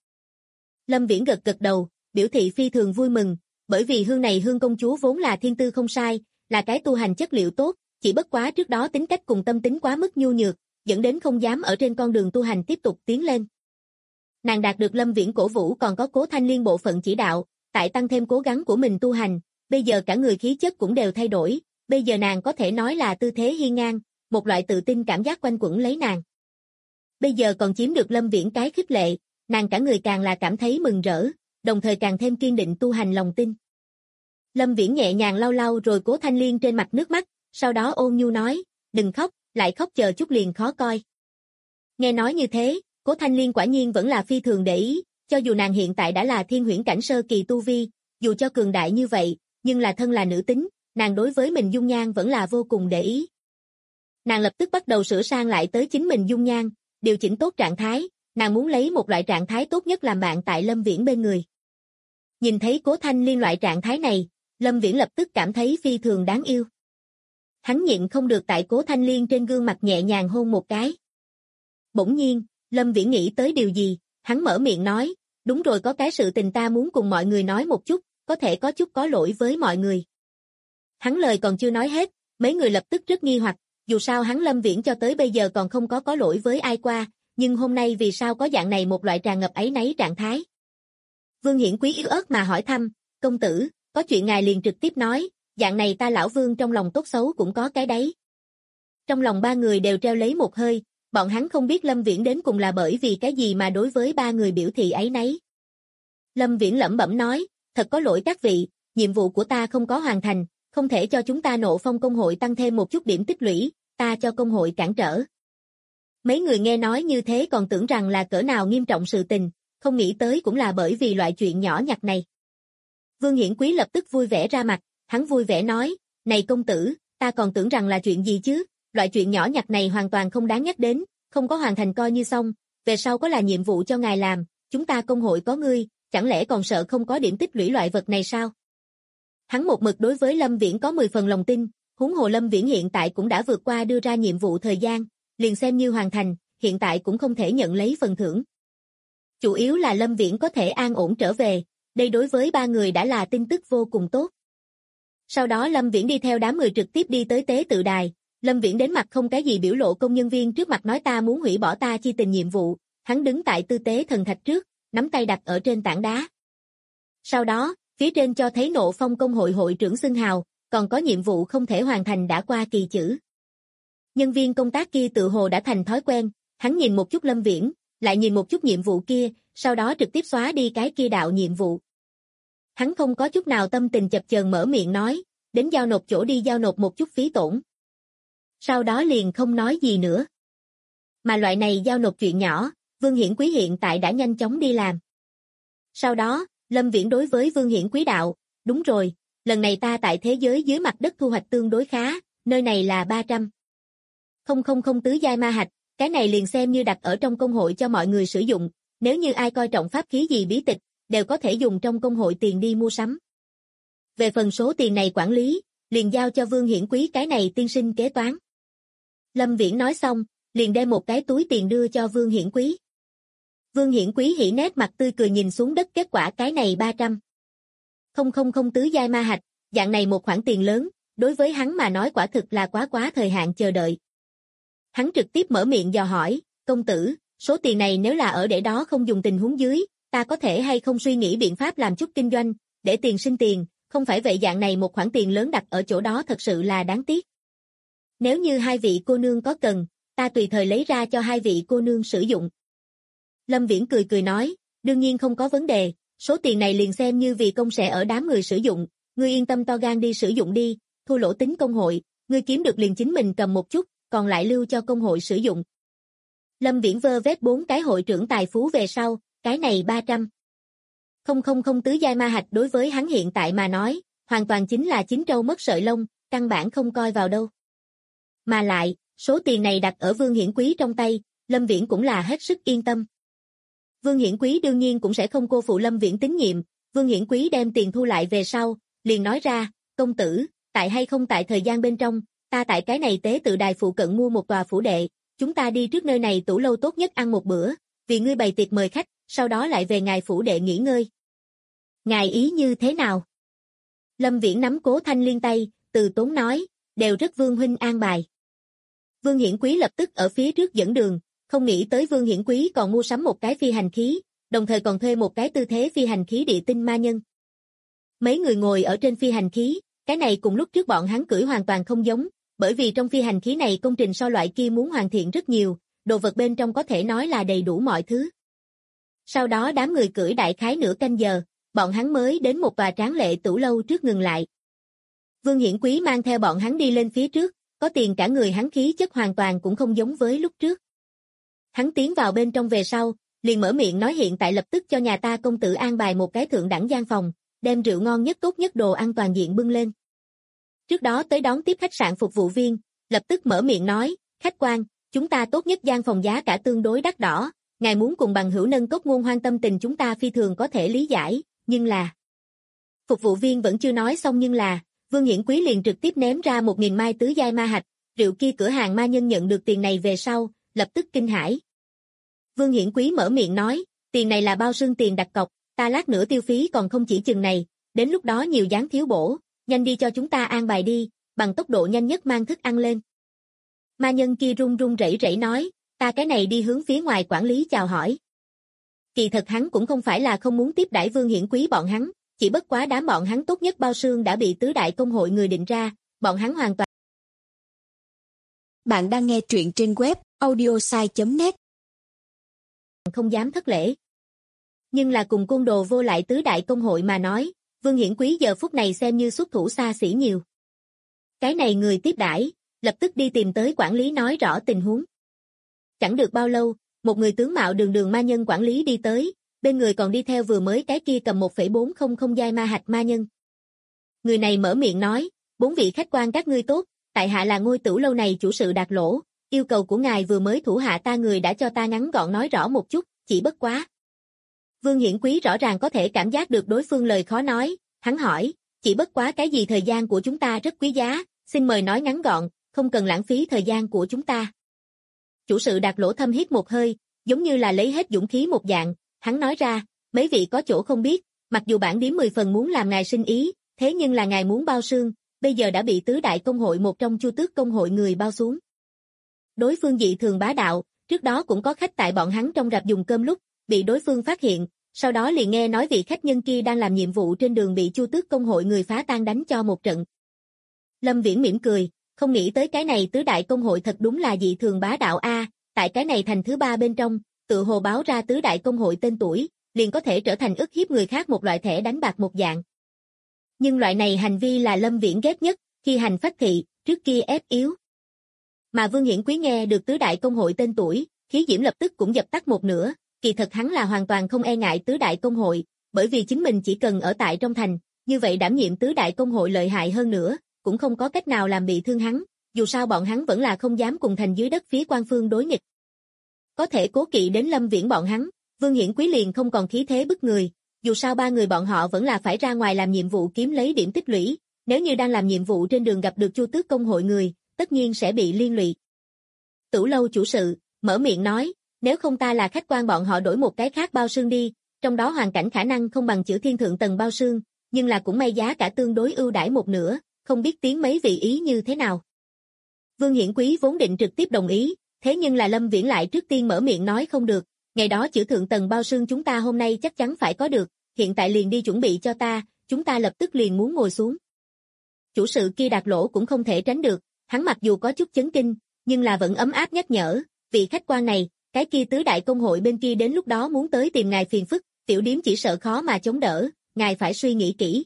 Lâm Viễn gật gật đầu, biểu thị phi thường vui mừng, bởi vì Hương công chúa vốn là thiên tư không sai, là cái tu hành chất liệu tốt, chỉ bất quá trước đó tính cách cùng tâm tính quá mức nhu nhược, dẫn đến không dám ở trên con đường tu hành tiếp tục tiến lên. Nàng đạt được Lâm Viễn cổ vũ còn có Cố Thanh Liên bộ phận chỉ đạo, tại tăng thêm cố gắng của mình tu hành, bây giờ cả người khí chất cũng đều thay đổi, bây giờ nàng có thể nói là tư thế hiên ngang, một loại tự tin cảm giác quanh quẩn lấy nàng. Bây giờ còn chiếm được Lâm Viễn cái khích lệ, nàng cả người càng là cảm thấy mừng rỡ, đồng thời càng thêm kiên định tu hành lòng tin. Lâm Viễn nhẹ nhàng lau lau rồi Cố Thanh Liên trên mặt nước mắt, sau đó ôn nhu nói, đừng khóc, lại khóc chờ chút liền khó coi. Nghe nói như thế, Cố Thanh Liên quả nhiên vẫn là phi thường để ý, cho dù nàng hiện tại đã là thiên huyễn cảnh sơ kỳ tu vi, dù cho cường đại như vậy, nhưng là thân là nữ tính, nàng đối với mình dung nhan vẫn là vô cùng để ý. Nàng lập tức bắt đầu sửa sang lại tới chính mình dung nhan, điều chỉnh tốt trạng thái, nàng muốn lấy một loại trạng thái tốt nhất làm bạn tại Lâm Viễn bên người. Nhìn thấy Cố Thanh Liên loại trạng thái này, Lâm Viễn lập tức cảm thấy phi thường đáng yêu. Hắn nhịn không được tại Cố Thanh Liên trên gương mặt nhẹ nhàng hôn một cái. Bỗng nhiên, Lâm Viễn nghĩ tới điều gì, hắn mở miệng nói, đúng rồi, có cái sự tình ta muốn cùng mọi người nói một chút, có thể có chút có lỗi với mọi người. Hắn lời còn chưa nói hết, mấy người lập tức rất nghi hoặc, dù sao hắn Lâm Viễn cho tới bây giờ còn không có lỗi với ai qua, nhưng hôm nay vì sao có dạng này một loại tràn ngập áy náy trạng thái. Vương Hiển Quý yếu ớt mà hỏi thăm, công tử, có chuyện ngài liền trực tiếp nói, dạng này ta lão Vương trong lòng tốt xấu cũng có cái đấy. Trong lòng ba người đều treo lấy một hơi, bọn hắn không biết Lâm Viễn đến cùng là bởi vì cái gì mà đối với ba người biểu thị áy náy. Lâm Viễn lẩm bẩm nói, thật có lỗi các vị, nhiệm vụ của ta không có hoàn thành, không thể cho chúng ta Nộ Phong công hội tăng thêm một chút điểm tích lũy, ta cho công hội cản trở. Mấy người nghe nói như thế còn tưởng rằng là cỡ nào nghiêm trọng sự tình, không nghĩ tới cũng là bởi vì loại chuyện nhỏ nhặt này. Vương Hiển Quý lập tức vui vẻ ra mặt, hắn vui vẻ nói, này công tử, ta còn tưởng rằng là chuyện gì chứ, loại chuyện nhỏ nhặt này hoàn toàn không đáng nhắc đến, không có hoàn thành coi như xong, về sau có là nhiệm vụ cho ngài làm, chúng ta công hội có ngươi, chẳng lẽ còn sợ không có điểm tích lũy loại vật này sao? Hắn một mực đối với Lâm Viễn có 10 phần lòng tin, huống hồ Lâm Viễn hiện tại cũng đã vượt qua đưa ra nhiệm vụ thời gian, liền xem như hoàn thành, hiện tại cũng không thể nhận lấy phần thưởng. Chủ yếu là Lâm Viễn có thể an ổn trở về, đây đối với ba người đã là tin tức vô cùng tốt. Sau đó Lâm Viễn đi theo đám người trực tiếp đi tới tế tự đài, Lâm Viễn đến mặt không cái gì biểu lộ công nhân viên trước mặt nói ta muốn hủy bỏ ta chi tình nhiệm vụ, hắn đứng tại tư tế thần thạch trước, nắm tay đặt ở trên tảng đá. Sau đó, phía trên cho thấy Nộ Phong công hội hội trưởng xưng hào, còn có nhiệm vụ không thể hoàn thành đã qua kỳ chữ. Nhân viên công tác kia tự hồ đã thành thói quen, hắn nhìn một chút Lâm Viễn, lại nhìn một chút nhiệm vụ kia, sau đó trực tiếp xóa đi cái kia đạo nhiệm vụ. Hắn không có chút nào tâm tình chập chờn mở miệng nói, đến giao nộp chỗ đi giao nộp một chút phí tổn. Sau đó liền không nói gì nữa. Mà loại này giao nộp chuyện nhỏ, Vương Hiển Quý hiện tại đã nhanh chóng đi làm. Sau đó, Lâm Viễn đối với Vương Hiển Quý đạo, đúng rồi, lần này ta tại thế giới dưới mặt đất thu hoạch tương đối khá, nơi này là 300. 000 tứ giai ma hạch, cái này liền xem như đặt ở trong công hội cho mọi người sử dụng, nếu như ai coi trọng pháp khí gì bí tịch, đều có thể dùng trong công hội tiền đi mua sắm. Về phần số tiền này quản lý, liền giao cho Vương Hiển Quý cái này tiên sinh kế toán. Lâm Viễn nói xong, liền đem một cái túi tiền đưa cho Vương Hiển Quý. Vương Hiển Quý hỉ nét mặt tươi cười nhìn xuống đất kết quả cái này 300. 000 tứ giai ma hạch, dạng này một khoản tiền lớn, đối với hắn mà nói quả thực là quá thời hạn chờ đợi. Hắn trực tiếp mở miệng dò hỏi, công tử, số tiền này nếu là ở để đó không dùng tình huống dưới, ta có thể hay không suy nghĩ biện pháp làm chút kinh doanh, để tiền sinh tiền, không phải vậy dạng này một khoản tiền lớn đặt ở chỗ đó thật sự là đáng tiếc. Nếu như hai vị cô nương có cần, ta tùy thời lấy ra cho hai vị cô nương sử dụng. Lâm Viễn cười nói, Đương nhiên không có vấn đề, số tiền này liền xem như vì công sẽ ở đám người sử dụng, ngươi yên tâm to gan đi sử dụng đi, thua lỗ tính công hội, ngươi kiếm được liền chính mình cầm một chút, còn lại lưu cho công hội sử dụng. Lâm Viễn vơ vét 4 cái hội trưởng tài phú về sau, cái này 300. Không tứ giai ma hạch đối với hắn hiện tại mà nói, hoàn toàn chính là chín trâu mất sợi lông, căn bản không coi vào đâu. Mà lại, số tiền này đặt ở Vương Hiển Quý trong tay, Lâm Viễn cũng là hết sức yên tâm. Vương Hiển Quý đương nhiên cũng sẽ không cô phụ Lâm Viễn tín nhiệm, Vương Hiển Quý đem tiền thu lại về sau, liền nói ra, công tử, tại hay không tại thời gian bên trong, ta tại cái này tế tự đài phụ cận mua một tòa phủ đệ, chúng ta đi trước nơi này tủ lâu tốt nhất ăn một bữa, vì ngươi bày tiệc mời khách, sau đó lại về ngài phủ đệ nghỉ ngơi. Ngài ý như thế nào? Lâm Viễn nắm Cố Thanh Liên tay, từ tốn nói, đều rất Vương huynh an bài. Vương Hiển Quý lập tức ở phía trước dẫn đường, không nghĩ tới Vương Hiển Quý còn mua sắm một cái phi hành khí, đồng thời còn thuê một cái tư thế phi hành khí địa tinh ma nhân. Mấy người ngồi ở trên phi hành khí, cái này cùng lúc trước bọn hắn cưỡi hoàn toàn không giống, bởi vì trong phi hành khí này công trình so loại kia muốn hoàn thiện rất nhiều, đồ vật bên trong có thể nói là đầy đủ mọi thứ. Sau đó đám người cưỡi đại khái nửa canh giờ, bọn hắn mới đến một tòa tráng lệ tủ lâu trước ngừng lại. Vương Hiển Quý mang theo bọn hắn đi lên phía trước, có tiền cả người hắn khí chất hoàn toàn cũng không giống với lúc trước. Hắn tiến vào bên trong về sau, liền mở miệng nói hiện tại lập tức cho nhà ta công tử an bài một cái thượng đẳng gian phòng, đem rượu ngon nhất tốt nhất đồ ăn toàn diện bưng lên. Trước đó tới đón tiếp khách sạn phục vụ viên, lập tức mở miệng nói, khách quan, chúng ta tốt nhất gian phòng giá cả tương đối đắt đỏ, ngài muốn cùng bằng hữu nâng cốc ngôn hoan tâm tình chúng ta phi thường có thể lý giải, nhưng là... Phục vụ viên vẫn chưa nói xong nhưng là, Vương Hiển Quý liền trực tiếp ném ra 1.000 mai tứ giai ma hạch, rượu kia cửa hàng ma nhân nhận được tiền này về sau, lập tức kinh hãi. Vương Hiển Quý mở miệng nói, tiền này là bao sương tiền đặt cọc, ta lát nữa tiêu phí còn không chỉ chừng này, đến lúc đó nhiều dáng thiếu bổ, nhanh đi cho chúng ta an bài đi, bằng tốc độ nhanh nhất mang thức ăn lên. Ma nhân kia run run rẩy rẩy nói, ta cái này đi hướng phía ngoài quản lý chào hỏi. Kỳ thật hắn cũng không phải là không muốn tiếp đãi Vương Hiển Quý bọn hắn, chỉ bất quá đám bọn hắn tốt nhất bao sương đã bị tứ đại công hội người định ra, bọn hắn hoàn toàn. Bạn đang nghe truyện trên web audiosai.net. Không dám thất lễ. Nhưng là cùng côn đồ vô lại tứ đại công hội mà nói, Vương Hiển Quý giờ phút này xem như xuất thủ xa xỉ nhiều. Cái này người tiếp đãi, lập tức đi tìm tới quản lý nói rõ tình huống. Chẳng được bao lâu, một người tướng mạo đường đường ma nhân quản lý đi tới, bên người còn đi theo vừa mới cái kia cầm 1,400 giai ma hạch ma nhân. Người này mở miệng nói, 4 vị khách quan các ngươi tốt, tại hạ là ngôi tửu lâu này chủ sự Đạt Lỗ, yêu cầu của ngài vừa mới thủ hạ ta người đã cho ta ngắn gọn nói rõ một chút, chỉ bất quá. Vương Hiển Quý rõ ràng có thể cảm giác được đối phương lời khó nói, hắn hỏi, chỉ bất quá cái gì thời gian của chúng ta rất quý giá, xin mời nói ngắn gọn, không cần lãng phí thời gian của chúng ta. Chủ sự Đạt Lỗ thâm hít một hơi, giống như là lấy hết dũng khí một dạng, hắn nói ra, mấy vị có chỗ không biết, mặc dù bản điếm 10 phần muốn làm ngài sinh ý, thế nhưng là ngài muốn bao sương, bây giờ đã bị tứ đại công hội một trong Chu Tước công hội người bao xuống. Đối phương dị thường bá đạo, trước đó cũng có khách tại bọn hắn trong rạp dùng cơm lúc, bị đối phương phát hiện, sau đó liền nghe nói vị khách nhân kia đang làm nhiệm vụ trên đường bị Chu Tước công hội người phá tan đánh cho một trận. Lâm Viễn mỉm cười, không nghĩ tới cái này tứ đại công hội thật đúng là dị thường bá đạo a, tại cái này thành thứ 3 bên trong, tự hồ báo ra tứ đại công hội tên tuổi, liền có thể trở thành ức hiếp người khác một loại thẻ đánh bạc một dạng. Nhưng loại này hành vi là Lâm Viễn ghét nhất, khi hành phách thị, trước kia ép yếu. Mà Vương Hiển Quý nghe được tứ đại công hội tên tuổi, khí diễm lập tức cũng dập tắt một nửa, kỳ thật hắn là hoàn toàn không e ngại tứ đại công hội, bởi vì chính mình chỉ cần ở tại trong thành, như vậy đảm nhiệm tứ đại công hội lợi hại hơn nữa, cũng không có cách nào làm bị thương hắn, dù sao bọn hắn vẫn là không dám cùng thành dưới đất phía quan phương đối nghịch. Có thể cố kỵ đến Lâm Viễn bọn hắn, Vương Hiển Quý liền không còn khí thế bức người, dù sao 3 người bọn họ vẫn là phải ra ngoài làm nhiệm vụ kiếm lấy điểm tích lũy, nếu như đang làm nhiệm vụ trên đường gặp được Chu Tước công hội người, tất nhiên sẽ bị liên lụy. Tửu lâu chủ sự, mở miệng nói, nếu không ta là khách quan bọn họ đổi một cái khác bao sương đi, trong đó hoàn cảnh khả năng không bằng chữ thiên thượng tầng bao sương, nhưng là cũng may giá cả tương đối ưu đãi một nửa, không biết tiếng mấy vị ý như thế nào. Vương Hiển Quý vốn định trực tiếp đồng ý, thế nhưng là Lâm Viễn lại trước tiên mở miệng nói không được, ngày đó chữ thượng tầng bao sương chúng ta hôm nay chắc chắn phải có được, hiện tại liền đi chuẩn bị cho ta, chúng ta lập tức liền muốn ngồi xuống. Chủ sự kia Đạt Lỗ cũng không thể tránh được, hắn mặc dù có chút chấn kinh, nhưng là vẫn ấm áp nhắc nhở, vị khách quan này, cái kia tứ đại công hội bên kia đến lúc đó muốn tới tìm ngài phiền phức, tiểu điếm chỉ sợ khó mà chống đỡ, ngài phải suy nghĩ kỹ.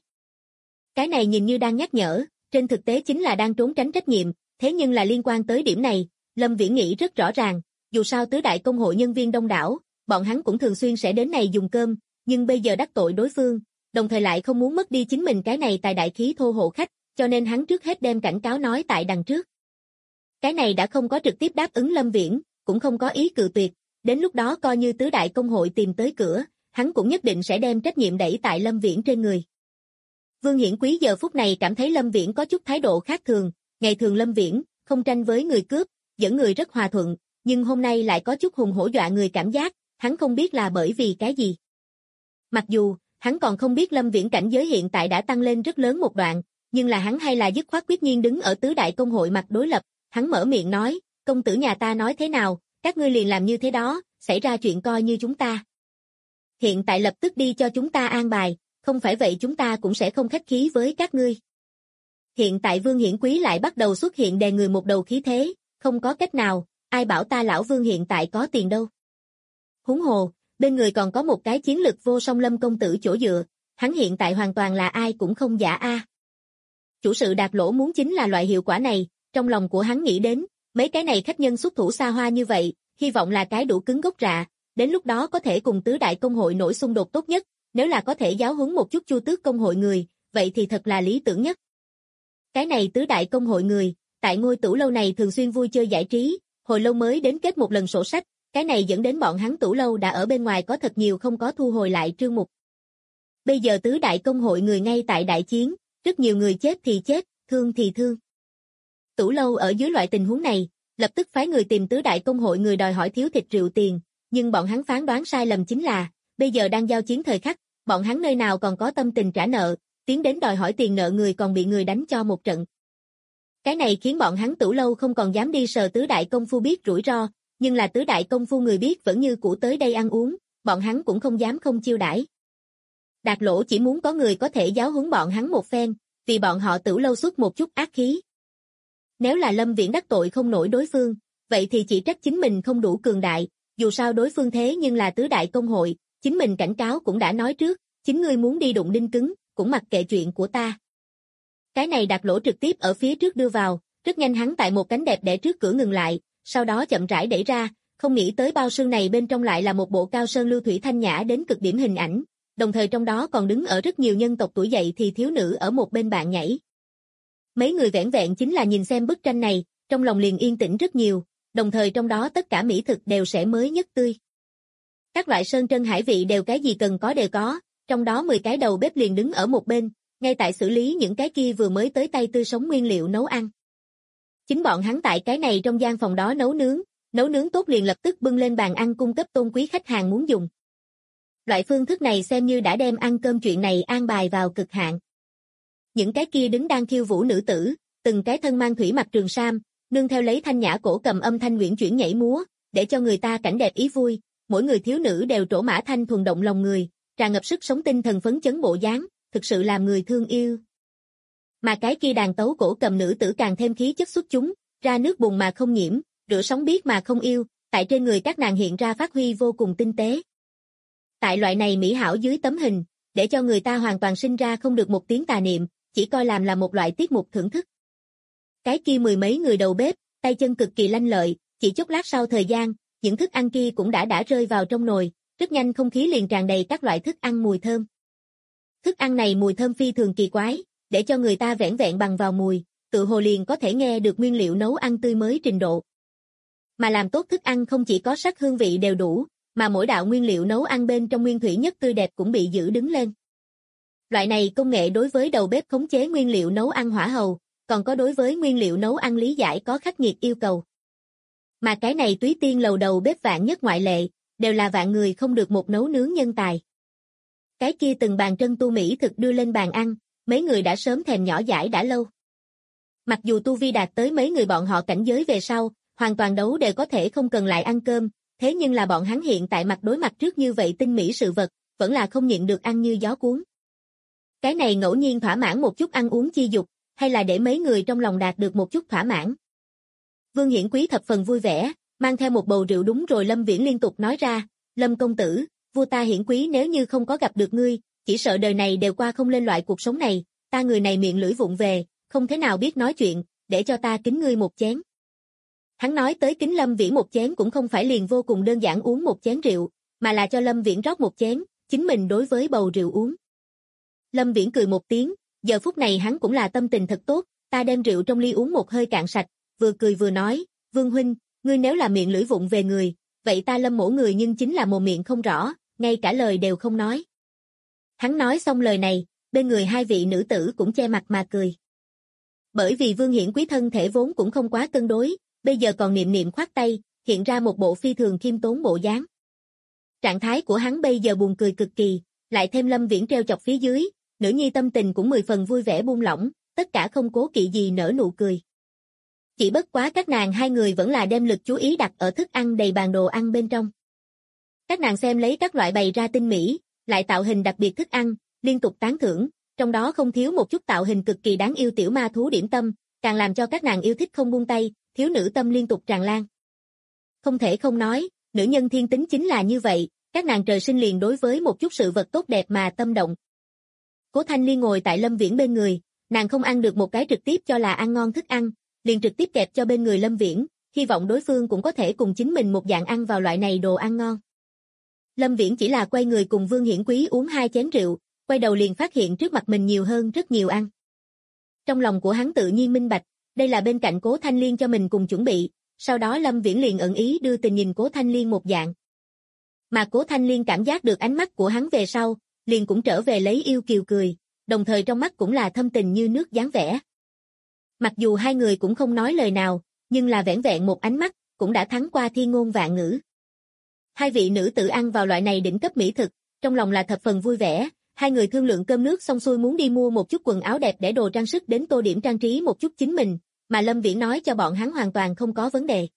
Cái này nhìn như đang nhắc nhở, trên thực tế chính là đang trốn tránh trách nhiệm, thế nhưng là liên quan tới điểm này, Lâm Viễn nghĩ rất rõ ràng, dù sao tứ đại công hội nhân viên đông đảo, bọn hắn cũng thường xuyên sẽ đến này dùng cơm, nhưng bây giờ đắc tội đối phương, đồng thời lại không muốn mất đi chính mình cái này tài đại khí thô hộ khách, cho nên hắn trước hết đem cảnh cáo nói tại đằng trước. Cái này đã không có trực tiếp đáp ứng Lâm Viễn, cũng không có ý cự tuyệt, đến lúc đó coi như tứ đại công hội tìm tới cửa, hắn cũng nhất định sẽ đem trách nhiệm đẩy tại Lâm Viễn trên người. Vương Hiển Quý giờ phút này cảm thấy Lâm Viễn có chút thái độ khác thường, ngày thường Lâm Viễn không tranh với người cướp, dẫn người rất hòa thuận, nhưng hôm nay lại có chút hùng hổ dọa người cảm giác, hắn không biết là bởi vì cái gì. Mặc dù, hắn còn không biết Lâm Viễn cảnh giới hiện tại đã tăng lên rất lớn một đoạn, nhưng là hắn hay là dứt khoát quyết nhiên đứng ở tứ đại công hội mặt đối lập, hắn mở miệng nói, công tử nhà ta nói thế nào, các ngươi liền làm như thế đó, xảy ra chuyện coi như chúng ta. Hiện tại lập tức đi cho chúng ta an bài, không phải vậy chúng ta cũng sẽ không khách khí với các ngươi. Hiện tại Vương Hiển Quý lại bắt đầu xuất hiện đè người một đầu khí thế, không có cách nào, ai bảo ta lão Vương hiện tại có tiền đâu. Huống hồ, bên người còn có một cái chiến lực vô song Lâm công tử chỗ dựa, hắn hiện tại hoàn toàn là ai cũng không giả a. Chủ sự Đạt Lỗ muốn chính là loại hiệu quả này, trong lòng của hắn nghĩ đến, mấy cái này khách nhân xuất thủ xa hoa như vậy, hy vọng là cái đủ cứng gốc rạ, đến lúc đó có thể cùng tứ đại công hội nổi xung đột tốt nhất, nếu là có thể giáo huấn một chút Chu Tước công hội người, vậy thì thật là lý tưởng nhất. Cái này tứ đại công hội người, tại ngôi tửu lâu này thường xuyên vui chơi giải trí, hồi lâu mới đến kết một lần sổ sách, cái này dẫn đến bọn hắn tửu lâu đã ở bên ngoài có thật nhiều không có thu hồi lại trương mục. Bây giờ tứ đại công hội người ngay tại đại chiến, rất nhiều người chết thì chết, thương thì thương. Tửu lâu ở dưới loại tình huống này, lập tức phái người tìm tứ đại công hội người đòi hỏi thiếu thịt rượu tiền, nhưng bọn hắn phán đoán sai lầm chính là, bây giờ đang giao chiến thời khắc, bọn hắn nơi nào còn có tâm tình trả nợ, tiến đến đòi hỏi tiền nợ người còn bị người đánh cho một trận. Cái này khiến bọn hắn tửu lâu không còn dám đi sờ tứ đại công phu biết rủi ro, nhưng là tứ đại công phu người biết vẫn như cũ tới đây ăn uống, bọn hắn cũng không dám không chiêu đãi. Đạt Lỗ chỉ muốn có người có thể giáo huấn bọn hắn một phen, vì bọn họ tửu lâu xuất một chút ác khí. Nếu là Lâm Viễn đắc tội không nổi đối phương, vậy thì chỉ trách chính mình không đủ cường đại, dù sao đối phương thế nhưng là tứ đại công hội, chính mình cảnh cáo cũng đã nói trước, chính ngươi muốn đi đụng đinh cứng, cũng mặc kệ chuyện của ta. Cái này Đạt Lỗ trực tiếp ở phía trước đưa vào, rất nhanh hắn tại một cánh đẹp đẽ trước cửa ngừng lại, sau đó chậm rãi đẩy ra, không nghĩ tới bao xương này bên trong lại là một bộ cao sơn lưu thủy thanh nhã đến cực điểm hình ảnh, đồng thời trong đó còn đứng ở rất nhiều nhân tộc tuổi dậy thì thiếu nữ ở một bên bạn nhảy. Mấy người vẻn vẹn chính là nhìn xem bức tranh này, trong lòng liền yên tĩnh rất nhiều, đồng thời trong đó tất cả mỹ thực đều sẽ mới nhất tươi. Các loại sơn trân hải vị đều cái gì cần có đều có, trong đó 10 cái đầu bếp liền đứng ở một bên, ngay tại xử lý những cái kia vừa mới tới tay tươi sống nguyên liệu nấu ăn. Chính bọn hắn tại cái này trong gian phòng đó nấu nướng tốt liền lập tức bưng lên bàn ăn cung cấp tôn quý khách hàng muốn dùng. Loại phương thức này xem như đã đem ăn cơm chuyện này an bài vào cực hạn. Những cái kia đứng đang khiêu vũ nữ tử, từng cái thân mang thủy mặc trường sam, nương theo lấy thanh nhã cổ cầm âm thanh uyển chuyển nhảy múa, để cho người ta cảnh đẹp ý vui, mỗi người thiếu nữ đều trổ mã thanh thuần động lòng người, tràn ngập sức sống tinh thần phấn chấn bộ dáng, thực sự làm người thương yêu. Mà cái kia đàn tấu cổ cầm nữ tử càng thêm khí chất xuất chúng, ra nước bùn mà không nhiễm, rửa sóng biết mà không yêu, tại trên người các nàng hiện ra phát huy vô cùng tinh tế. Tại loại này mỹ hảo dưới tấm hình, để cho người ta hoàn toàn sinh ra không được một tiếng tà niệm, chỉ coi làm là một loại tiết mục thưởng thức. Cái kia 10 mấy người đầu bếp, tay chân cực kỳ lanh lợi, chỉ chốc lát sau thời gian, những thức ăn kia cũng đã rơi vào trong nồi, rất nhanh không khí liền tràn đầy các loại thức ăn mùi thơm. Thức ăn này mùi thơm phi thường kỳ quái, để cho người ta vẻn vẹn bằng vào mùi, tự hồ liền có thể nghe được nguyên liệu nấu ăn tươi mới trình độ. Mà làm tốt thức ăn không chỉ có sắc hương vị đều đủ, mà mỗi đạo nguyên liệu nấu ăn bên trong nguyên thủy nhất tươi đẹp cũng bị giữ đứng lên. Loại này công nghệ đối với đầu bếp khống chế nguyên liệu nấu ăn hỏa hầu, còn có đối với nguyên liệu nấu ăn lý giải có khắc nghiệt yêu cầu. Mà cái này Túy Tiên lầu đầu bếp Vạn Nhất ngoại lệ, đều là vạn người không được một nấu nướng nhân tài. Cái kia từng bàn trân tu mỹ thực đưa lên bàn ăn, mấy người đã sớm thèm nhỏ dãi đã lâu. Mặc dù tu vi đạt tới mấy người bọn họ cảnh giới về sau, hoàn toàn đấu đều có thể không cần lại ăn cơm, thế nhưng là bọn hắn hiện tại mặt đối mặt trước như vậy tinh mỹ sự vật, vẫn là không nhịn được ăn như gió cuốn. Cái này ngẫu nhiên thỏa mãn một chút ăn uống chi dục, hay là để mấy người trong lòng đạt được một chút thỏa mãn. Vương Hiển Quý thập phần vui vẻ, mang theo một bầu rượu đúng rồi Lâm Viễn liên tục nói ra, Lâm công tử, vua ta hiển quý nếu như không có gặp được ngươi, chỉ sợ đời này đều qua không lên loại cuộc sống này, ta người này miệng lưỡi vụng về, không thế nào biết nói chuyện, để cho ta kính ngươi một chén. Hắn nói tới kính Lâm Viễn một chén cũng không phải liền vô cùng đơn giản uống một chén rượu, mà là cho Lâm Viễn rót một chén, chính mình đối với bầu rượu uống. Lâm Viễn cười một tiếng, giờ phút này hắn cũng là tâm tình thật tốt, ta đem rượu trong ly uống một hơi cạn sạch, vừa cười vừa nói, Vương huynh, ngươi nếu là miệng lưỡi vụng về người, vậy ta Lâm mỗ người nhưng chính là mồm miệng không rõ, ngay cả lời đều không nói. Hắn nói xong lời này, bên người hai vị nữ tử cũng che mặt mà cười. Bởi vì Vương Hiển Quý thân thể vốn cũng không quá cân đối, bây giờ còn niệm niệm khoát tay, hiện ra một bộ phi thường khiêm tốn bộ dáng. Trạng thái của hắn bây giờ buồn cười cực kỳ, lại thêm Lâm Viễn treo chọc phía dưới, nữ nhi tâm tình cũng 10 phần vui vẻ buông lỏng, tất cả không cố kỵ gì nở nụ cười. Chỉ bất quá các nàng hai người vẫn là đem lực chú ý đặt ở thức ăn đầy bàn đồ ăn bên trong. Các nàng xem lấy các loại bày ra tinh mỹ, lại tạo hình đặc biệt thức ăn, liên tục tán thưởng, trong đó không thiếu một chút tạo hình cực kỳ đáng yêu tiểu ma thú điểm tâm, càng làm cho các nàng yêu thích không buông tay, thiếu nữ tâm liên tục tràn lan. Không thể không nói, nữ nhân thiên tính chính là như vậy, các nàng trời sinh liền đối với một chút sự vật tốt đẹp mà tâm động. Cố Thanh Liên ngồi tại Lâm Viễn bên người, nàng không ăn được một cái trực tiếp cho là ăn ngon thức ăn, liền trực tiếp kẹp cho bên người Lâm Viễn, hy vọng đối phương cũng có thể cùng chính mình một dạng ăn vào loại này đồ ăn ngon. Lâm Viễn chỉ là quay người cùng Vương Hiển Quý uống 2 chén rượu, quay đầu liền phát hiện trước mặt mình nhiều hơn rất nhiều ăn. Trong lòng của hắn tự nhiên minh bạch, đây là bên cạnh Cố Thanh Liên cho mình cùng chuẩn bị, sau đó Lâm Viễn liền ẩn ý đưa tình nhìn Cố Thanh Liên một dạng. Mà Cố Thanh Liên cảm giác được ánh mắt của hắn về sau, liền cũng trở về lấy yêu kiều cười, đồng thời trong mắt cũng là thâm tình như nước dáng vẻ. Mặc dù hai người cũng không nói lời nào, nhưng là vẻn vẹn một ánh mắt, cũng đã thắng qua thiên ngôn vạn ngữ. Hai vị nữ tử ăn vào loại này đỉnh cấp mỹ thực, trong lòng là thập phần vui vẻ, hai người thương lượng cơm nước xong xuôi muốn đi mua một chút quần áo đẹp để đồ trang sức đến tô điểm trang trí một chút chính mình, mà Lâm Viễn nói cho bọn hắn hoàn toàn không có vấn đề.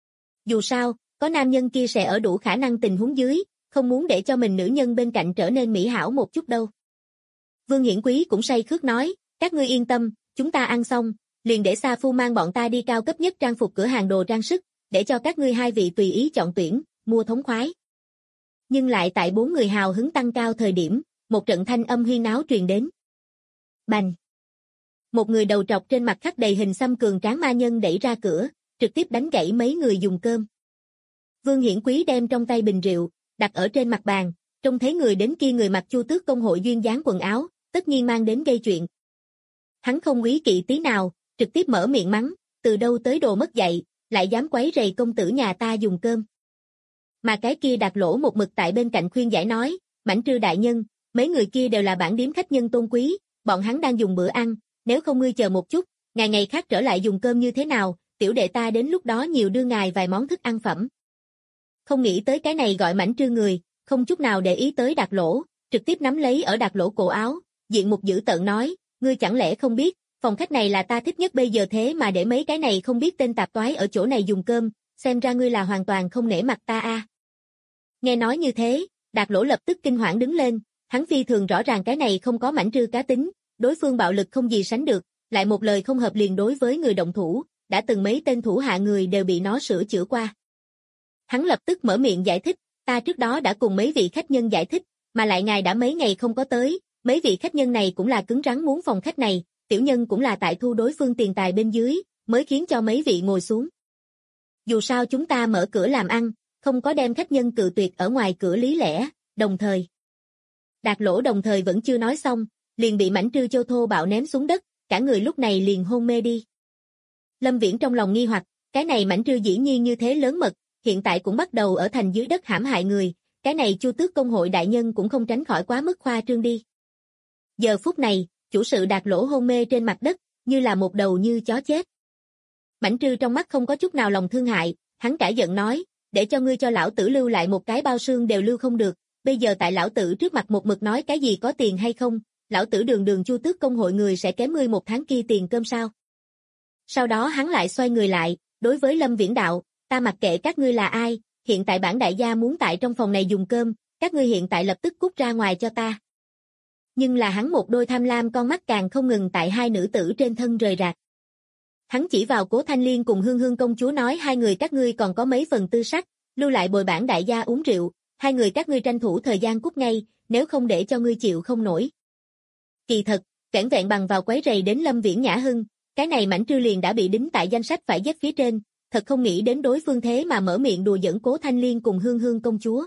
Dù sao, có nam nhân kia sẽ ở đủ khả năng tình huống dưới, không muốn để cho mình nữ nhân bên cạnh trở nên mỹ hảo một chút đâu. Vương Hiển Quý cũng say khước nói, các ngươi yên tâm, chúng ta ăn xong, liền để Sa Phu mang bọn ta đi cao cấp nhất trang phục cửa hàng đồ trang sức, để cho các ngươi hai vị tùy ý chọn tuyển, mua thống khoái. Nhưng lại tại 4 người hào hứng tăng cao thời điểm, một trận thanh âm huyên náo truyền đến. Bành! Một người đầu trọc trên mặt khắc đầy hình xăm cường tráng ma nhân đẩy ra cửa, trực tiếp đánh gãy mấy người dùng cơm. Vương Hiển Quý đem trong tay bình rượu, đặt ở trên mặt bàn, trông thấy người đến kia người mặc Chu Tước công hội duyên dáng quần áo, tất nhiên mang đến gây chuyện. Hắn không quý kỵ tí nào, trực tiếp mở miệng mắng, từ đâu tới đồ mất dạy, lại dám quấy rầy công tử nhà ta dùng cơm. Mà cái kia Đạt Lỗ một mực tại bên cạnh khuyên giải nói, Mãnh Trư đại nhân, mấy người kia đều là bản điếm khách nhân tôn quý, bọn hắn đang dùng bữa ăn, nếu không ngươi chờ một chút, ngày khác trở lại dùng cơm như thế nào, tiểu đệ ta đến lúc đó nhiều đưa ngài vài món thức ăn phẩm. Không nghĩ tới cái này gọi Mãnh Trư người, không chút nào để ý tới Đạt Lỗ, trực tiếp nắm lấy ở Đạt Lỗ cổ áo, diện mục dữ tợn nói, ngươi chẳng lẽ không biết, phòng khách này là ta thích nhất bây giờ thế mà để mấy cái này không biết tên tạp toái ở chỗ này dùng cơm, xem ra ngươi là hoàn toàn không nể mặt ta a. Nghe nói như thế, Đạt Lỗ lập tức kinh hoảng đứng lên, hắn phi thường rõ ràng cái này không có Mãnh Trư cá tính, đối phương bạo lực không gì sánh được, lại một lời không hợp liền đối với người động thủ, đã từng mấy tên thủ hạ người đều bị nó sửa chữa qua. Hắn lập tức mở miệng giải thích, ta trước đó đã cùng mấy vị khách nhân giải thích, mà lại ngài đã mấy ngày không có tới, mấy vị khách nhân này cũng là cứng rắn muốn phòng khách này, tiểu nhân cũng là tại thu đối phương tiền tài bên dưới, mới khiến cho mấy vị ngồi xuống. Dù sao chúng ta mở cửa làm ăn, không có đem khách nhân cự tuyệt ở ngoài cửa lý lẽ, đồng thời. Đạt Lỗ đồng thời vẫn chưa nói xong, liền bị Mãnh Trư Châu thô bạo ném xuống đất, cả người lúc này liền hôn mê đi. Lâm Viễn trong lòng nghi hoặc, cái này Mãnh Trư dĩ nhiên như thế lớn mật, hiện tại cũng bắt đầu ở thành dưới đất hãm hại người, cái này Chu Tước công hội đại nhân cũng không tránh khỏi quá mức khoa trương đi. Giờ phút này, chủ sự Đạt Lỗ hôn mê trên mặt đất, như là một đầu như chó chết. Mãnh Trư trong mắt không có chút nào lòng thương hại, hắn cả giận nói, để cho ngươi cho lão tử lưu lại một cái bao xương đều lưu không được, bây giờ tại lão tử trước mặt một mực nói cái gì có tiền hay không, lão tử đường Chu Tước công hội người sẽ kém ngươi một tháng kia tiền cơm sao. Sau đó hắn lại xoay người lại, đối với Lâm Viễn đạo, ta mặc kệ các ngươi là ai, hiện tại bản đại gia muốn tại trong phòng này dùng cơm, các ngươi hiện tại lập tức cút ra ngoài cho ta. Nhưng là hắn một đôi tham lam con mắt càng không ngừng tại hai nữ tử trên thân rời rạc. Hắn chỉ vào Cố Thanh Liên cùng Hương Hương công chúa nói hai người các ngươi còn có mấy phần tư sắc, lưu lại bồi bản đại gia uống rượu, hai người các ngươi tranh thủ thời gian cút ngay, nếu không để cho ngươi chịu không nổi. Kỳ thật, vẻn vẹn bằng vào quấy rầy đến Lâm Viễn Nhã Hưng, cái này Mảnh Trư liền đã bị đính tại danh sách phải giết phía trên, thật không nghĩ đến đối phương thế mà mở miệng đùa giỡn Cố Thanh Liên cùng Hương Hương công chúa.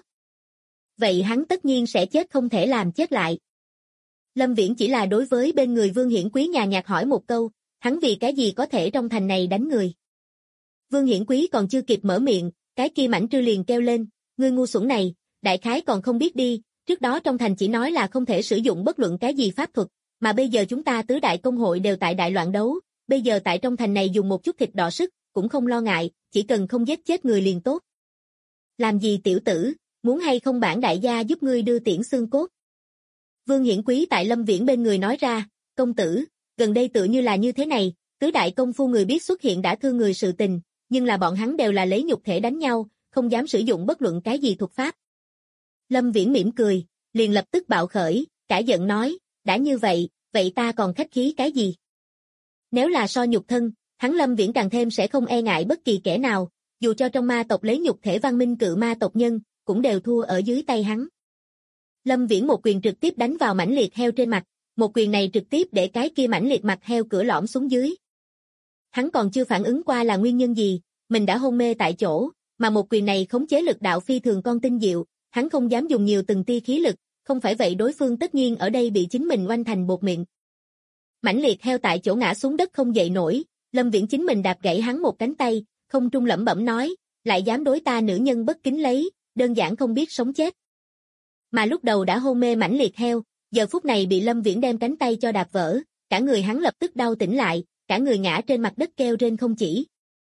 Vậy hắn tất nhiên sẽ chết không thể làm chết lại. Lâm Viễn chỉ là đối với bên người Vương Hiển Quý nhàn nhạt hỏi một câu, hắn vì cái gì có thể trong thành này đánh người. Vương Hiển Quý còn chưa kịp mở miệng, cái kia Mảnh Trư liền kêu lên, ngươi ngu xuẩn này, đại khái còn không biết đi, trước đó trong thành chỉ nói là không thể sử dụng bất luận cái gì pháp thuật, mà bây giờ chúng ta tứ đại công hội đều tại đại loạn đấu, bây giờ tại trong thành này dùng một chút thịt đỏ sức, cũng không lo ngại, chỉ cần không giết chết người liền tốt. Làm gì tiểu tử, muốn hay không bản đại gia giúp ngươi đưa tiễn xương cốt. Vương Hiển Quý tại Lâm Viễn bên người nói ra, công tử, gần đây tự như là như thế này, tứ đại công phu người biết xuất hiện đã thương người sự tình, nhưng là bọn hắn đều là lấy nhục thể đánh nhau, không dám sử dụng bất luận cái gì thuật pháp. Lâm Viễn mỉm cười, liền lập tức bạo khởi, cả giận nói, đã như vậy, vậy ta còn khách khí cái gì? Nếu là so nhục thân, hắn Lâm Viễn càng thêm sẽ không e ngại bất kỳ kẻ nào, dù cho trong ma tộc lấy nhục thể văn minh cự ma tộc nhân, cũng đều thua ở dưới tay hắn. Lâm Viễn một quyền trực tiếp đánh vào mãnh liệt heo trên mặt, một quyền này trực tiếp để cái kia mãnh liệt mặt heo cửa lõm xuống dưới. Hắn còn chưa phản ứng qua là nguyên nhân gì, mình đã hôn mê tại chỗ, mà một quyền này khống chế lực đạo phi thường con tinh diệu, hắn không dám dùng nhiều từng tia khí lực, không phải vậy đối phương tất nhiên ở đây bị chính mình oanh thành bột mịn. Mãnh liệt heo tại chỗ ngã xuống đất không dậy nổi, Lâm Viễn chính mình đạp gãy hắn một cánh tay, không trung lẩm bẩm nói, lại dám đối ta nữ nhân bất kính lấy, đơn giản không biết sống chết. Mà lúc đầu đã hôn mê mãnh liệt heo, giờ phút này bị Lâm Viễn đem cánh tay cho đạp vỡ, cả người hắn lập tức đau tỉnh lại, cả người ngã trên mặt đất kêu rên không chỉ.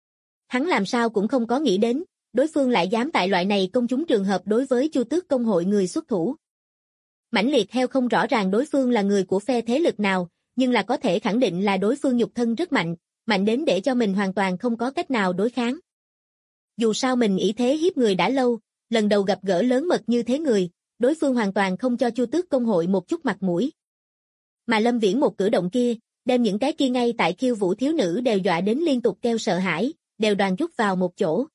Hắn làm sao cũng không có nghĩ đến, đối phương lại dám tại loại này công chúng trường hợp đối với Chu Tước công hội người xuất thủ. Mãnh liệt heo không rõ ràng đối phương là người của phe thế lực nào, nhưng là có thể khẳng định là đối phương nhục thân rất mạnh, mạnh đến để cho mình hoàn toàn không có cách nào đối kháng. Dù sao mình ỷ thế hiếp người đã lâu, lần đầu gặp gỡ lớn mật như thế người, đối phương hoàn toàn không cho Chu Tước công hội một chút mặt mũi. Mà Lâm Viễn một cử động kia, đem những cái kia ngay tại Khiêu Vũ thiếu nữ đều dọa đến liên tục kêu sợ hãi, đều đoàn rút vào một chỗ.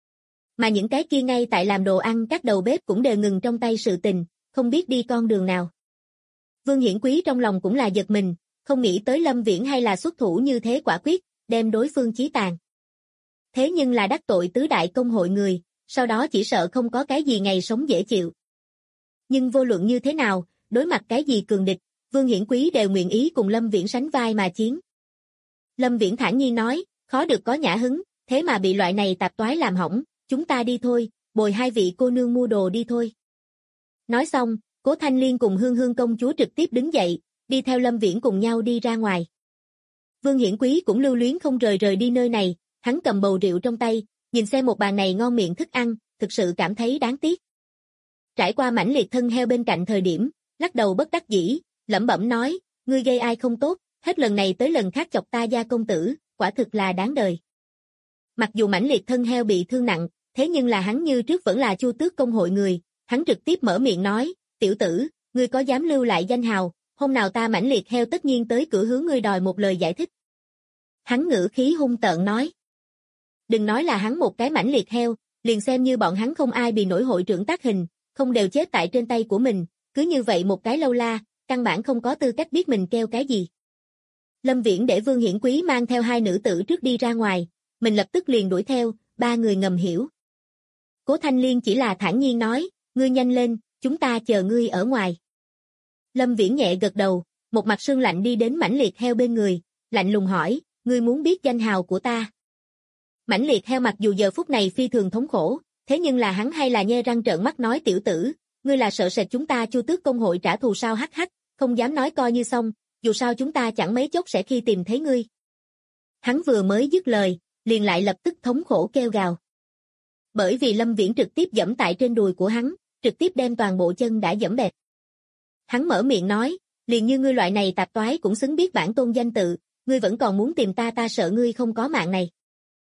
Mà những cái kia ngay tại làm đồ ăn các đầu bếp cũng đều ngừng trong tay sự tình, không biết đi con đường nào. Vương Hiển Quý trong lòng cũng là giật mình, không nghĩ tới Lâm Viễn hay là xuất thủ như thế quả quyết, đem đối phương chí tàn. Thế nhưng là đắc tội tứ đại công hội người, sau đó chỉ sợ không có cái gì ngày sống dễ chịu. Nhưng vô luận như thế nào, đối mặt cái gì cường địch, Vương Hiển Quý đều nguyện ý cùng Lâm Viễn sánh vai mà chiến. Lâm Viễn thản nhiên nói, khó được có nhã hứng, thế mà bị loại này tạp toái làm hỏng, chúng ta đi thôi, bồi hai vị cô nương mua đồ đi thôi. Nói xong, Cố Thanh Liên cùng Hương Hương công chúa trực tiếp đứng dậy, đi theo Lâm Viễn cùng nhau đi ra ngoài. Vương Hiển Quý cũng lưu luyến không rời đi nơi này, hắn cầm bầu rượu trong tay, nhìn xem một bàn này ngon miệng thức ăn, thực sự cảm thấy đáng tiếc. Trải qua mãnh liệt thân heo bên cạnh thời điểm, lắc đầu bất đắc dĩ, lẩm bẩm nói, ngươi gây ai không tốt, hết lần này tới lần khác chọc ta gia công tử, quả thực là đáng đời. Mặc dù mãnh liệt thân heo bị thương nặng, thế nhưng là hắn như trước vẫn là Chu Tước công hội người, hắn trực tiếp mở miệng nói, tiểu tử, ngươi có dám lưu lại danh hào, hôm nào ta mãnh liệt heo tất nhiên tới cửa hướng ngươi đòi một lời giải thích. Hắn ngữ khí hung tợn nói. Đừng nói là hắn một cái mãnh liệt heo, liền xem như bọn hắn không ai bị nổi hội trưởng tác hình, không đều chết tại trên tay của mình, cứ như vậy một cái lâu la, căn bản không có tư cách biết mình kêu cái gì. Lâm Viễn để Vương Hiển Quý mang theo hai nữ tử trước đi ra ngoài, mình lập tức liền đuổi theo, ba người ngầm hiểu. Cố Thanh Liên chỉ là thản nhiên nói, ngươi nhanh lên, chúng ta chờ ngươi ở ngoài. Lâm Viễn nhẹ gật đầu, một mặt sương lạnh đi đến mãnh liệt heo bên người, lạnh lùng hỏi, ngươi muốn biết danh hào của ta. Mãnh liệt heo mặc dù giờ phút này phi thường thống khổ, thế nhưng là hắn hay là nhe răng trợn mắt nói tiểu tử, ngươi là sợ sệt chúng ta Chu Tước công hội trả thù sao hắc hắc, không dám nói coi như xong, dù sao chúng ta chẳng mấy chốc sẽ khi tìm thấy ngươi. Hắn vừa mới dứt lời, liền lại lập tức thống khổ kêu gào. Bởi vì Lâm Viễn trực tiếp giẫm tại trên đùi của hắn, trực tiếp đem toàn bộ chân đã giẫm bẹp. Hắn mở miệng nói, liền như ngươi loại này tạp toái cũng xứng biết bản tôn danh tự, ngươi vẫn còn muốn tìm ta, ta sợ ngươi không có mạng này.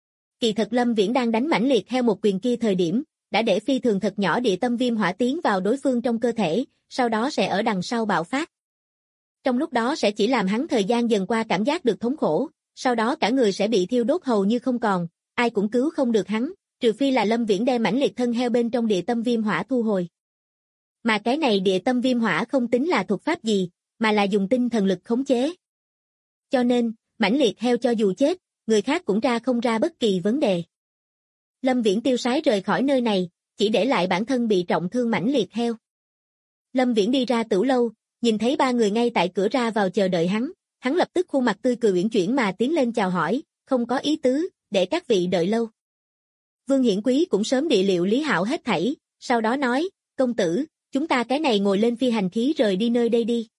Kỳ thật Lâm Viễn đang đánh mãnh liệt theo một quyền kia thời điểm, đã để phi thường thật nhỏ địa tâm viêm hỏa tiến vào đối phương trong cơ thể, sau đó sẽ ở đằng sau bạo phát. Trong lúc đó sẽ chỉ làm hắn thời gian dần qua cảm giác được thống khổ, sau đó cả người sẽ bị thiêu đốt hầu như không còn, ai cũng cứu không được hắn, trừ phi là Lâm Viễn đem mãnh liệt thân heo bên trong địa tâm viêm hỏa thu hồi. Mà cái này địa tâm viêm hỏa không tính là thuật pháp gì, mà là dùng tinh thần lực khống chế. Cho nên, mãnh liệt heo cho dù chết, người khác cũng ra không ra bất kỳ vấn đề. Lâm Viễn tiêu sái rời khỏi nơi này, chỉ để lại bản thân bị trọng thương mãnh liệt heo. Lâm Viễn đi ra tửu lâu, nhìn thấy ba người ngay tại cửa ra vào chờ đợi hắn lập tức khuôn mặt tươi cười uyển chuyển mà tiến lên chào hỏi, không có ý tứ, để các vị đợi lâu. Vương Hiển Quý cũng sớm địa liệu Lý Hạo hết thảy, sau đó nói, công tử, chúng ta cái này ngồi lên phi hành khí rời đi nơi đây đi.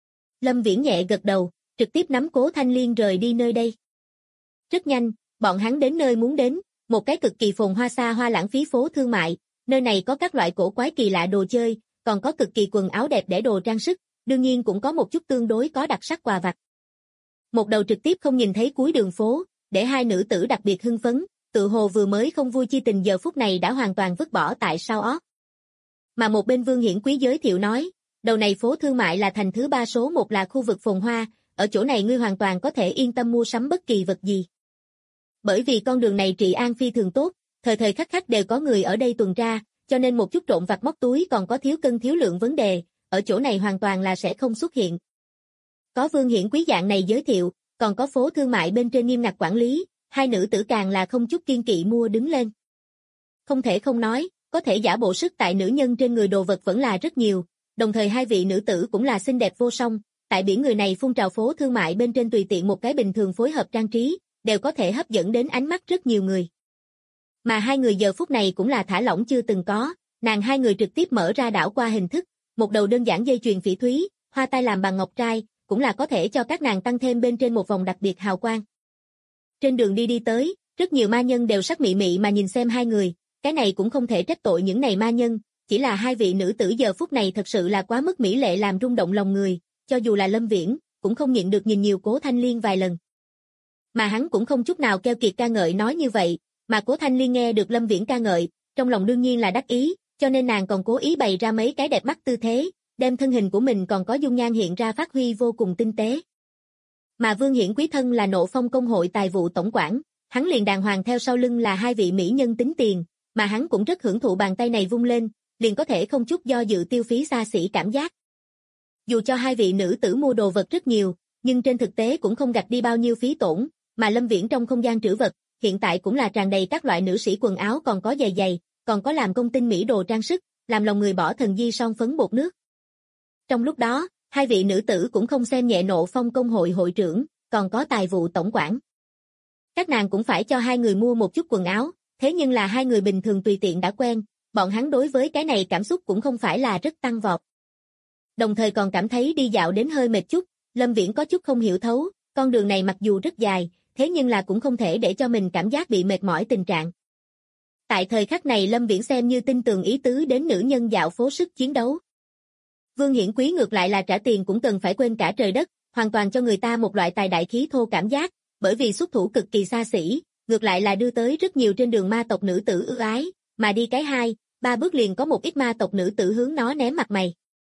Lâm Viễn nhẹ gật đầu, trực tiếp nắm Cố Thanh Liên rời đi nơi đây. Rất nhanh, bọn hắn đến nơi muốn đến, một cái cực kỳ phồn hoa xa hoa lãng phí phố thương mại, nơi này có các loại cổ quái kỳ lạ đồ chơi, còn có cực kỳ quần áo đẹp để đồ trang sức, đương nhiên cũng có một chút tương đối có đặc sắc quà vặt. Một đầu trực tiếp không nhìn thấy cuối đường phố, để hai nữ tử đặc biệt hưng phấn, tự hồ vừa mới không vui chi tình giờ phút này đã hoàn toàn vứt bỏ tại sau óc. Mà một bên Vương Hiển Quý giới thiệu nói, đầu này phố thương mại là thành thứ 3 số 1 là khu vực phồn hoa, ở chỗ này ngươi hoàn toàn có thể yên tâm mua sắm bất kỳ vật gì. Bởi vì con đường này trị an phi thường tốt, thời thời khắc khắc đều có người ở đây tuần tra, cho nên một chút trộm vặt móc túi còn có thiếu cân thiếu lượng vấn đề, ở chỗ này hoàn toàn là sẽ không xuất hiện. Có Vương Hiển Quý dạng này giới thiệu, còn có phố thương mại bên trên nghiêm ngặt quản lý, hai nữ tử càng là không chút kiên kỵ mua đứng lên. Không thể không nói, có thể giả bộ sức tại nữ nhân trên người đồ vật vẫn là rất nhiều, đồng thời hai vị nữ tử cũng là xinh đẹp vô song, tại biển người này phun trào phố thương mại bên trên tùy tiện một cái bình thường phối hợp trang trí, đều có thể hấp dẫn đến ánh mắt rất nhiều người. Mà hai người giờ phút này cũng là thả lỏng chưa từng có, nàng hai người trực tiếp mở ra đảo qua hình thức, một đầu đơn giản dây chuyền phỉ thúy, hoa tai làm bằng ngọc trai, cũng là có thể cho các nàng tăng thêm bên trên một vòng đặc biệt hào quang. Trên đường đi tới, rất nhiều ma nhân đều sắc mị mị mà nhìn xem hai người, cái này cũng không thể trách tội những này ma nhân, chỉ là hai vị nữ tử giờ phút này thật sự là quá mức mỹ lệ làm rung động lòng người, cho dù là Lâm Viễn, cũng không nhịn được nhìn nhiều Cố Thanh Liên vài lần. Mà hắn cũng không chút nào keo kiệt ca ngợi nói như vậy, mà Cố Thanh Liên nghe được Lâm Viễn ca ngợi, trong lòng đương nhiên là đắc ý, cho nên nàng còn cố ý bày ra mấy cái đẹp mắt tư thế, đem thân hình của mình còn có dung nhan hiện ra phát huy vô cùng tinh tế. Mà Vương Hiển Quý thân là Nộ Phong công hội tài vụ tổng quản, hắn liền đàng hoàng theo sau lưng là hai vị mỹ nhân tính tiền, mà hắn cũng rất hưởng thụ bàn tay này vung lên, liền có thể không chút do dự tiêu phí xa xỉ cảm giác. Dù cho hai vị nữ tử mua đồ vật rất nhiều, nhưng trên thực tế cũng không gặt đi bao nhiêu phí tổn, mà Lâm Viễn trong không gian trữ vật, hiện tại cũng là tràn đầy các loại nữ sĩ quần áo còn có giày giày, còn có làm công tinh mỹ đồ trang sức, làm lòng người bỏ thần di son phấn bột nước. Trong lúc đó, hai vị nữ tử cũng không xem nhẹ Nộ Phong công hội hội trưởng, còn có tài vụ tổng quản. Các nàng cũng phải cho hai người mua một chút quần áo, thế nhưng là hai người bình thường tùy tiện đã quen, bọn hắn đối với cái này cảm xúc cũng không phải là rất tăng vọt. Đồng thời còn cảm thấy đi dạo đến hơi mệt chút, Lâm Viễn có chút không hiểu thấu, con đường này mặc dù rất dài, thế nhưng là cũng không thể để cho mình cảm giác bị mệt mỏi tình trạng. Tại thời khắc này Lâm Viễn xem như tin tưởng ý tứ đến nữ nhân dạo phố sức chiến đấu. Vương Hiển Quý ngược lại là trả tiền cũng cần phải quên cả trời đất, hoàn toàn cho người ta một loại tài đại khí thô cảm giác, bởi vì xuất thủ cực kỳ xa xỉ, ngược lại là đưa tới rất nhiều trên đường ma tộc nữ tử ưu ái, mà đi cái 2-3 bước liền có một ít ma tộc nữ tử hướng nó ném mặt mày.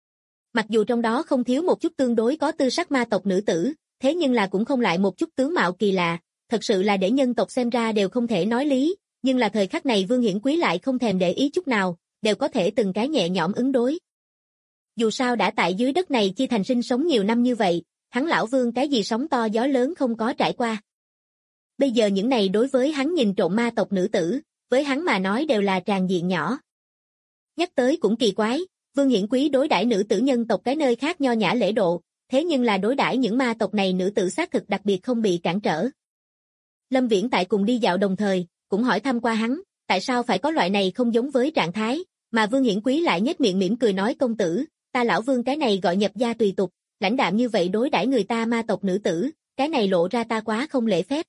Mặc dù trong đó không thiếu một chút tương đối có tư sắc ma tộc nữ tử, thế nhưng là cũng không lại một chút tướng mạo kỳ lạ, thật sự là để nhân tộc xem ra đều không thể nói lý, nhưng là thời khắc này Vương Hiển Quý lại không thèm để ý chút nào, đều có thể từng cái nhẹ nhõm ứng đối. Dù sao đã tại dưới đất này chia thành sinh sống nhiều năm như vậy, hắn lão Vương cái gì sóng to gió lớn không có trải qua. Bây giờ những này đối với hắn nhìn trộm ma tộc nữ tử, với hắn mà nói đều là tràng diện nhỏ. Nhắc tới cũng kỳ quái, Vương Hiển Quý đối đãi nữ tử nhân tộc cái nơi khác nho nhã lễ độ, thế nhưng là đối đãi những ma tộc này nữ tử xác thực đặc biệt không bị cản trở. Lâm Viễn tại cùng đi dạo đồng thời, cũng hỏi thăm qua hắn, tại sao phải có loại này không giống với trạng thái, mà Vương Hiển Quý lại nhếch miệng mỉm cười nói công tử, ta lão Vương cái này gọi nhập gia tùy tục, lãnh đạm như vậy đối đãi người ta ma tộc nữ tử, cái này lộ ra ta quá không lễ phép.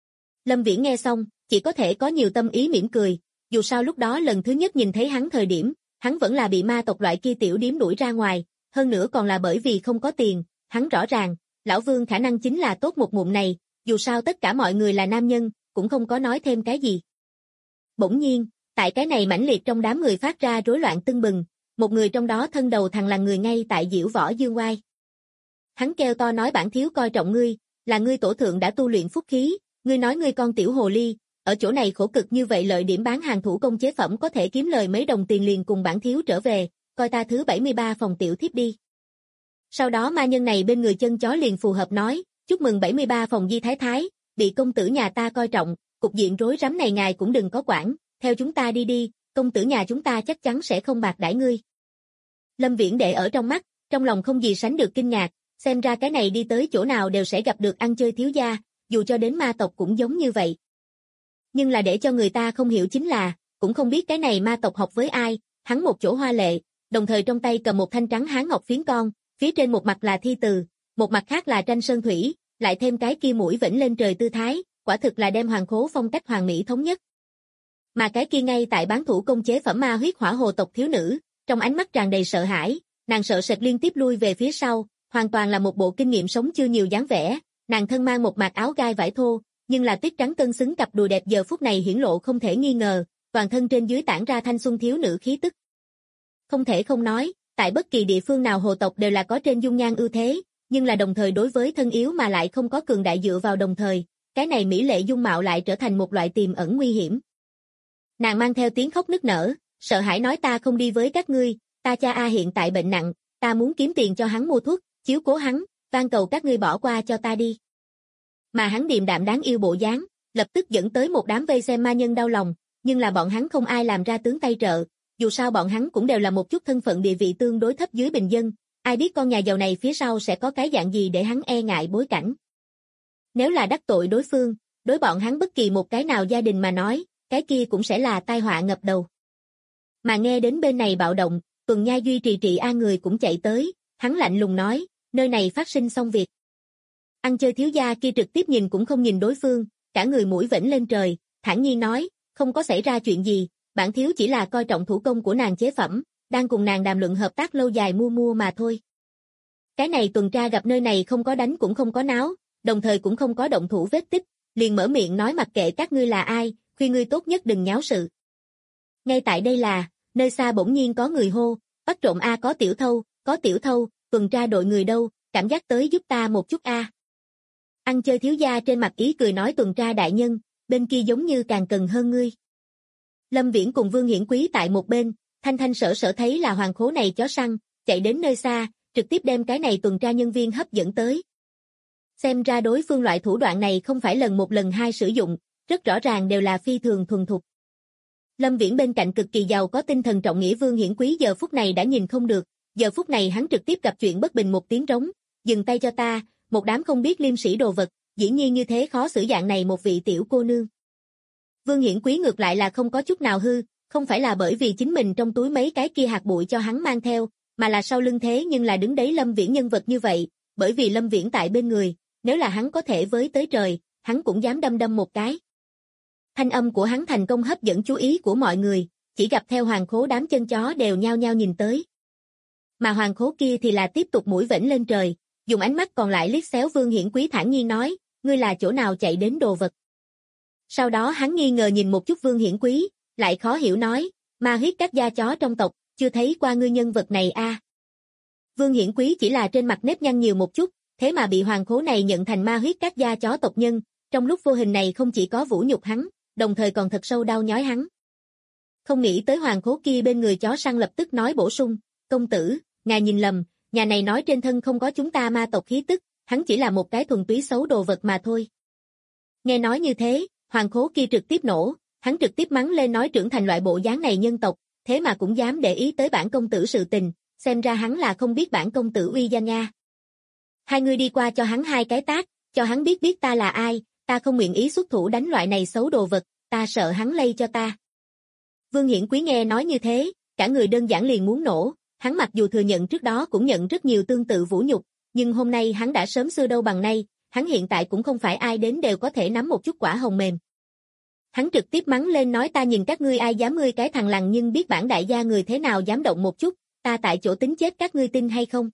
Lâm Viễn nghe xong, chỉ có thể có nhiều tâm ý mỉm cười, dù sao lúc đó lần thứ nhất nhìn thấy hắn thời điểm, hắn vẫn là bị ma tộc loại kia tiểu điếm đuổi ra ngoài, hơn nữa còn là bởi vì không có tiền, hắn rõ ràng, lão Vương khả năng chính là tốt một mụn này, dù sao tất cả mọi người là nam nhân, cũng không có nói thêm cái gì. Bỗng nhiên, tại cái này mãnh liệt trong đám người phát ra rối loạn tưng bừng, một người trong đó thân đầu thằng là người ngay tại diễu võ dương oai. Hắn kêu to nói bản thiếu coi trọng ngươi, là ngươi tổ thượng đã tu luyện phúc khí, ngươi nói ngươi con tiểu hồ ly, ở chỗ này khổ cực như vậy lợi điểm bán hàng thủ công chế phẩm có thể kiếm lời mấy đồng tiền liền cùng bản thiếu trở về, coi ta thứ 73 phòng tiểu thiếp đi. Sau đó ma nhân này bên người chân chó liền phù hợp nói, chúc mừng 73 phòng Di Thái Thái, bị công tử nhà ta coi trọng, cục diện rối rắm này ngài cũng đừng có quản, theo chúng ta đi đi, công tử nhà chúng ta chắc chắn sẽ không bạc đãi ngươi. Lâm Viễn để ở trong mắt, trong lòng không gì sánh được kinh ngạc, xem ra cái này đi tới chỗ nào đều sẽ gặp được ăn chơi thiếu gia, dù cho đến ma tộc cũng giống như vậy. Nhưng là để cho người ta không hiểu chính là, cũng không biết cái này ma tộc học với ai, hắn một chỗ hoa lệ, đồng thời trong tay cầm một thanh trắng hán ngọc phiến con, phía trên một mặt là thi từ, một mặt khác là tranh sơn thủy, lại thêm cái kia mũi vểnh lên trời tư thái, quả thực là đem hoàng khố phong cách hoàng mỹ thống nhất. Mà cái kia ngay tại bán thủ công chế phẩm ma huyết hỏa hồ tộc thiếu nữ, trong ánh mắt tràn đầy sợ hãi, nàng sợ sệt liên tiếp lui về phía sau, hoàn toàn là một bộ kinh nghiệm sống chưa nhiều dáng vẻ, nàng thân mang một mạc áo gai vải thô, nhưng là tuyết trắng cân xứng cặp đùi đẹp giờ phút này hiển lộ không thể nghi ngờ, toàn thân trên dưới tản ra thanh xuân thiếu nữ khí tức. Không thể không nói, tại bất kỳ địa phương nào hồ tộc đều là có trên dung nhan ưu thế, nhưng là đồng thời đối với thân yếu mà lại không có cường đại dựa vào đồng thời, cái này mỹ lệ dung mạo lại trở thành một loại tiềm ẩn nguy hiểm. Nàng mang theo tiếng khóc nức nở, sợ hãi nói ta không đi với các ngươi, ta cha A hiện tại bệnh nặng, ta muốn kiếm tiền cho hắn mua thuốc, chiếu cố hắn, van cầu các ngươi bỏ qua cho ta đi. Mà hắn điềm đạm đáng yêu bộ dáng, lập tức dẫn tới một đám vây xem ma nhân đau lòng, nhưng là bọn hắn không ai làm ra tướng tay trợ, dù sao bọn hắn cũng đều là một chút thân phận địa vị tương đối thấp dưới bình dân, ai biết con nhà giàu này phía sau sẽ có cái dạng gì để hắn e ngại bối cảnh. Nếu là đắc tội đối phương, đối bọn hắn bất kỳ một cái nào gia đình mà nói, cái kia cũng sẽ là tai họa ngập đầu. Mà nghe đến bên này bạo động, Tuần Nha duy trì trị A người cũng chạy tới, hắn lạnh lùng nói, nơi này phát sinh xong việc. Ăn chơi thiếu gia kia trực tiếp nhìn cũng không nhìn đối phương, cả người mũi vểnh lên trời, thản nhiên nói, không có xảy ra chuyện gì, bản thiếu chỉ là coi trọng thủ công của nàng chế phẩm, đang cùng nàng đàm luận hợp tác lâu dài mua mà thôi. Cái này tuần tra gặp nơi này không có đánh cũng không có náo, đồng thời cũng không có động thủ vết tích, liền mở miệng nói mặc kệ các ngươi là ai, khuyên ngươi tốt nhất đừng nháo sự. Ngay tại đây là, nơi xa bỗng nhiên có người hô, bắt trộm A có tiểu thâu, tuần tra đội người đâu, cảm giác tới giúp ta một chút A. Ăn chơi thiếu gia trên mặt ý cười nói tuần tra đại nhân, bên kia giống như càng cần hơn ngươi. Lâm Viễn cùng Vương Hiển Quý tại một bên, thanh sở thấy là hoàng khố này chó săn, chạy đến nơi xa, trực tiếp đem cái này tuần tra nhân viên hấp dẫn tới. Xem ra đối phương loại thủ đoạn này không phải lần một lần hai sử dụng, rất rõ ràng đều là phi thường thuần thục. Lâm Viễn bên cạnh cực kỳ giàu có tinh thần trọng nghĩa Vương Hiển Quý giờ phút này đã nhìn không được, giờ phút này hắn trực tiếp gặp chuyện bất bình một tiếng trống, dừng tay cho ta, một đám không biết liêm sĩ đồ vật, dĩ nhiên như thế khó xử dạng này một vị tiểu cô nương. Vương Hiển Quý ngược lại là không có chút nào hư, không phải là bởi vì chính mình trong túi mấy cái kia hạt bụi cho hắn mang theo, mà là sau lưng thế nhưng là đứng đấy Lâm Viễn nhân vật như vậy, bởi vì Lâm Viễn tại bên người, nếu là hắn có thể với tới trời, hắn cũng dám đâm một cái. Thanh âm của hắn thành công hấp dẫn chú ý của mọi người, chỉ gặp theo hoàng khố đám chân chó đều nhao nhao nhìn tới. Mà hoàng khố kia thì là tiếp tục mũi vểnh lên trời, dùng ánh mắt còn lại liếc xéo Vương Hiển Quý thản nhiên nói, ngươi là chỗ nào chạy đến đồ vật. Sau đó hắn nghi ngờ nhìn một chút Vương Hiển Quý, lại khó hiểu nói, ma huyết các gia chó trong tộc, chưa thấy qua ngươi nhân vật này a. Vương Hiển Quý chỉ là trên mặt nếp nhăn nhiều một chút, thế mà bị hoàng khố này nhận thành ma huyết các gia chó tộc nhân, trong lúc vô hình này không chỉ có vũ nhục hắn, đồng thời còn thật sâu đau nhói hắn. Không nghĩ tới hoàng khố kia bên người chó săn lập tức nói bổ sung, công tử, ngài nhìn lầm, nhà này nói trên thân không có chúng ta ma tộc khí tức, hắn chỉ là một cái thuần túy xấu đồ vật mà thôi. Nghe nói như thế, hoàng khố kia trực tiếp nổ, hắn trực tiếp mắng lên nói trưởng thành loại bộ dáng này nhân tộc, thế mà cũng dám để ý tới bản công tử sự tình, xem ra hắn là không biết bản công tử uy danh nha. Hai người đi qua cho hắn hai cái tát, cho hắn biết ta là ai, ta không nguyện ý xuất thủ đánh loại này xấu đồ vật, ta sợ hắn lây cho ta. Vương Hiển Quý nghe nói như thế, cả người đơn giản liền muốn nổ, hắn mặc dù thừa nhận trước đó cũng nhận rất nhiều tương tự vũ nhục, nhưng hôm nay hắn đã sớm xưa đâu bằng nay, hắn hiện tại cũng không phải ai đến đều có thể nắm một chút quả hồng mềm. Hắn trực tiếp mắng lên nói ta nhìn các ngươi ai dám ngươi cái thằng lằn nhưng biết bản đại gia người thế nào dám động một chút, ta tại chỗ tính chết các ngươi tin hay không.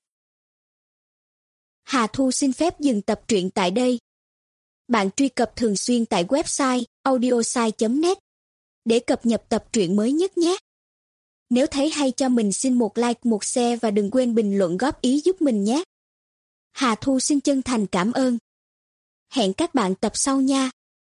Hà Thu xin phép dừng tập truyện tại đây. Bạn truy cập thường xuyên tại website audiosai.net để cập nhật tập truyện mới nhất nhé. Nếu thấy hay cho mình xin một like, một share và đừng quên bình luận góp ý giúp mình nhé. Hà Thu xin chân thành cảm ơn. Hẹn các bạn tập sau nha.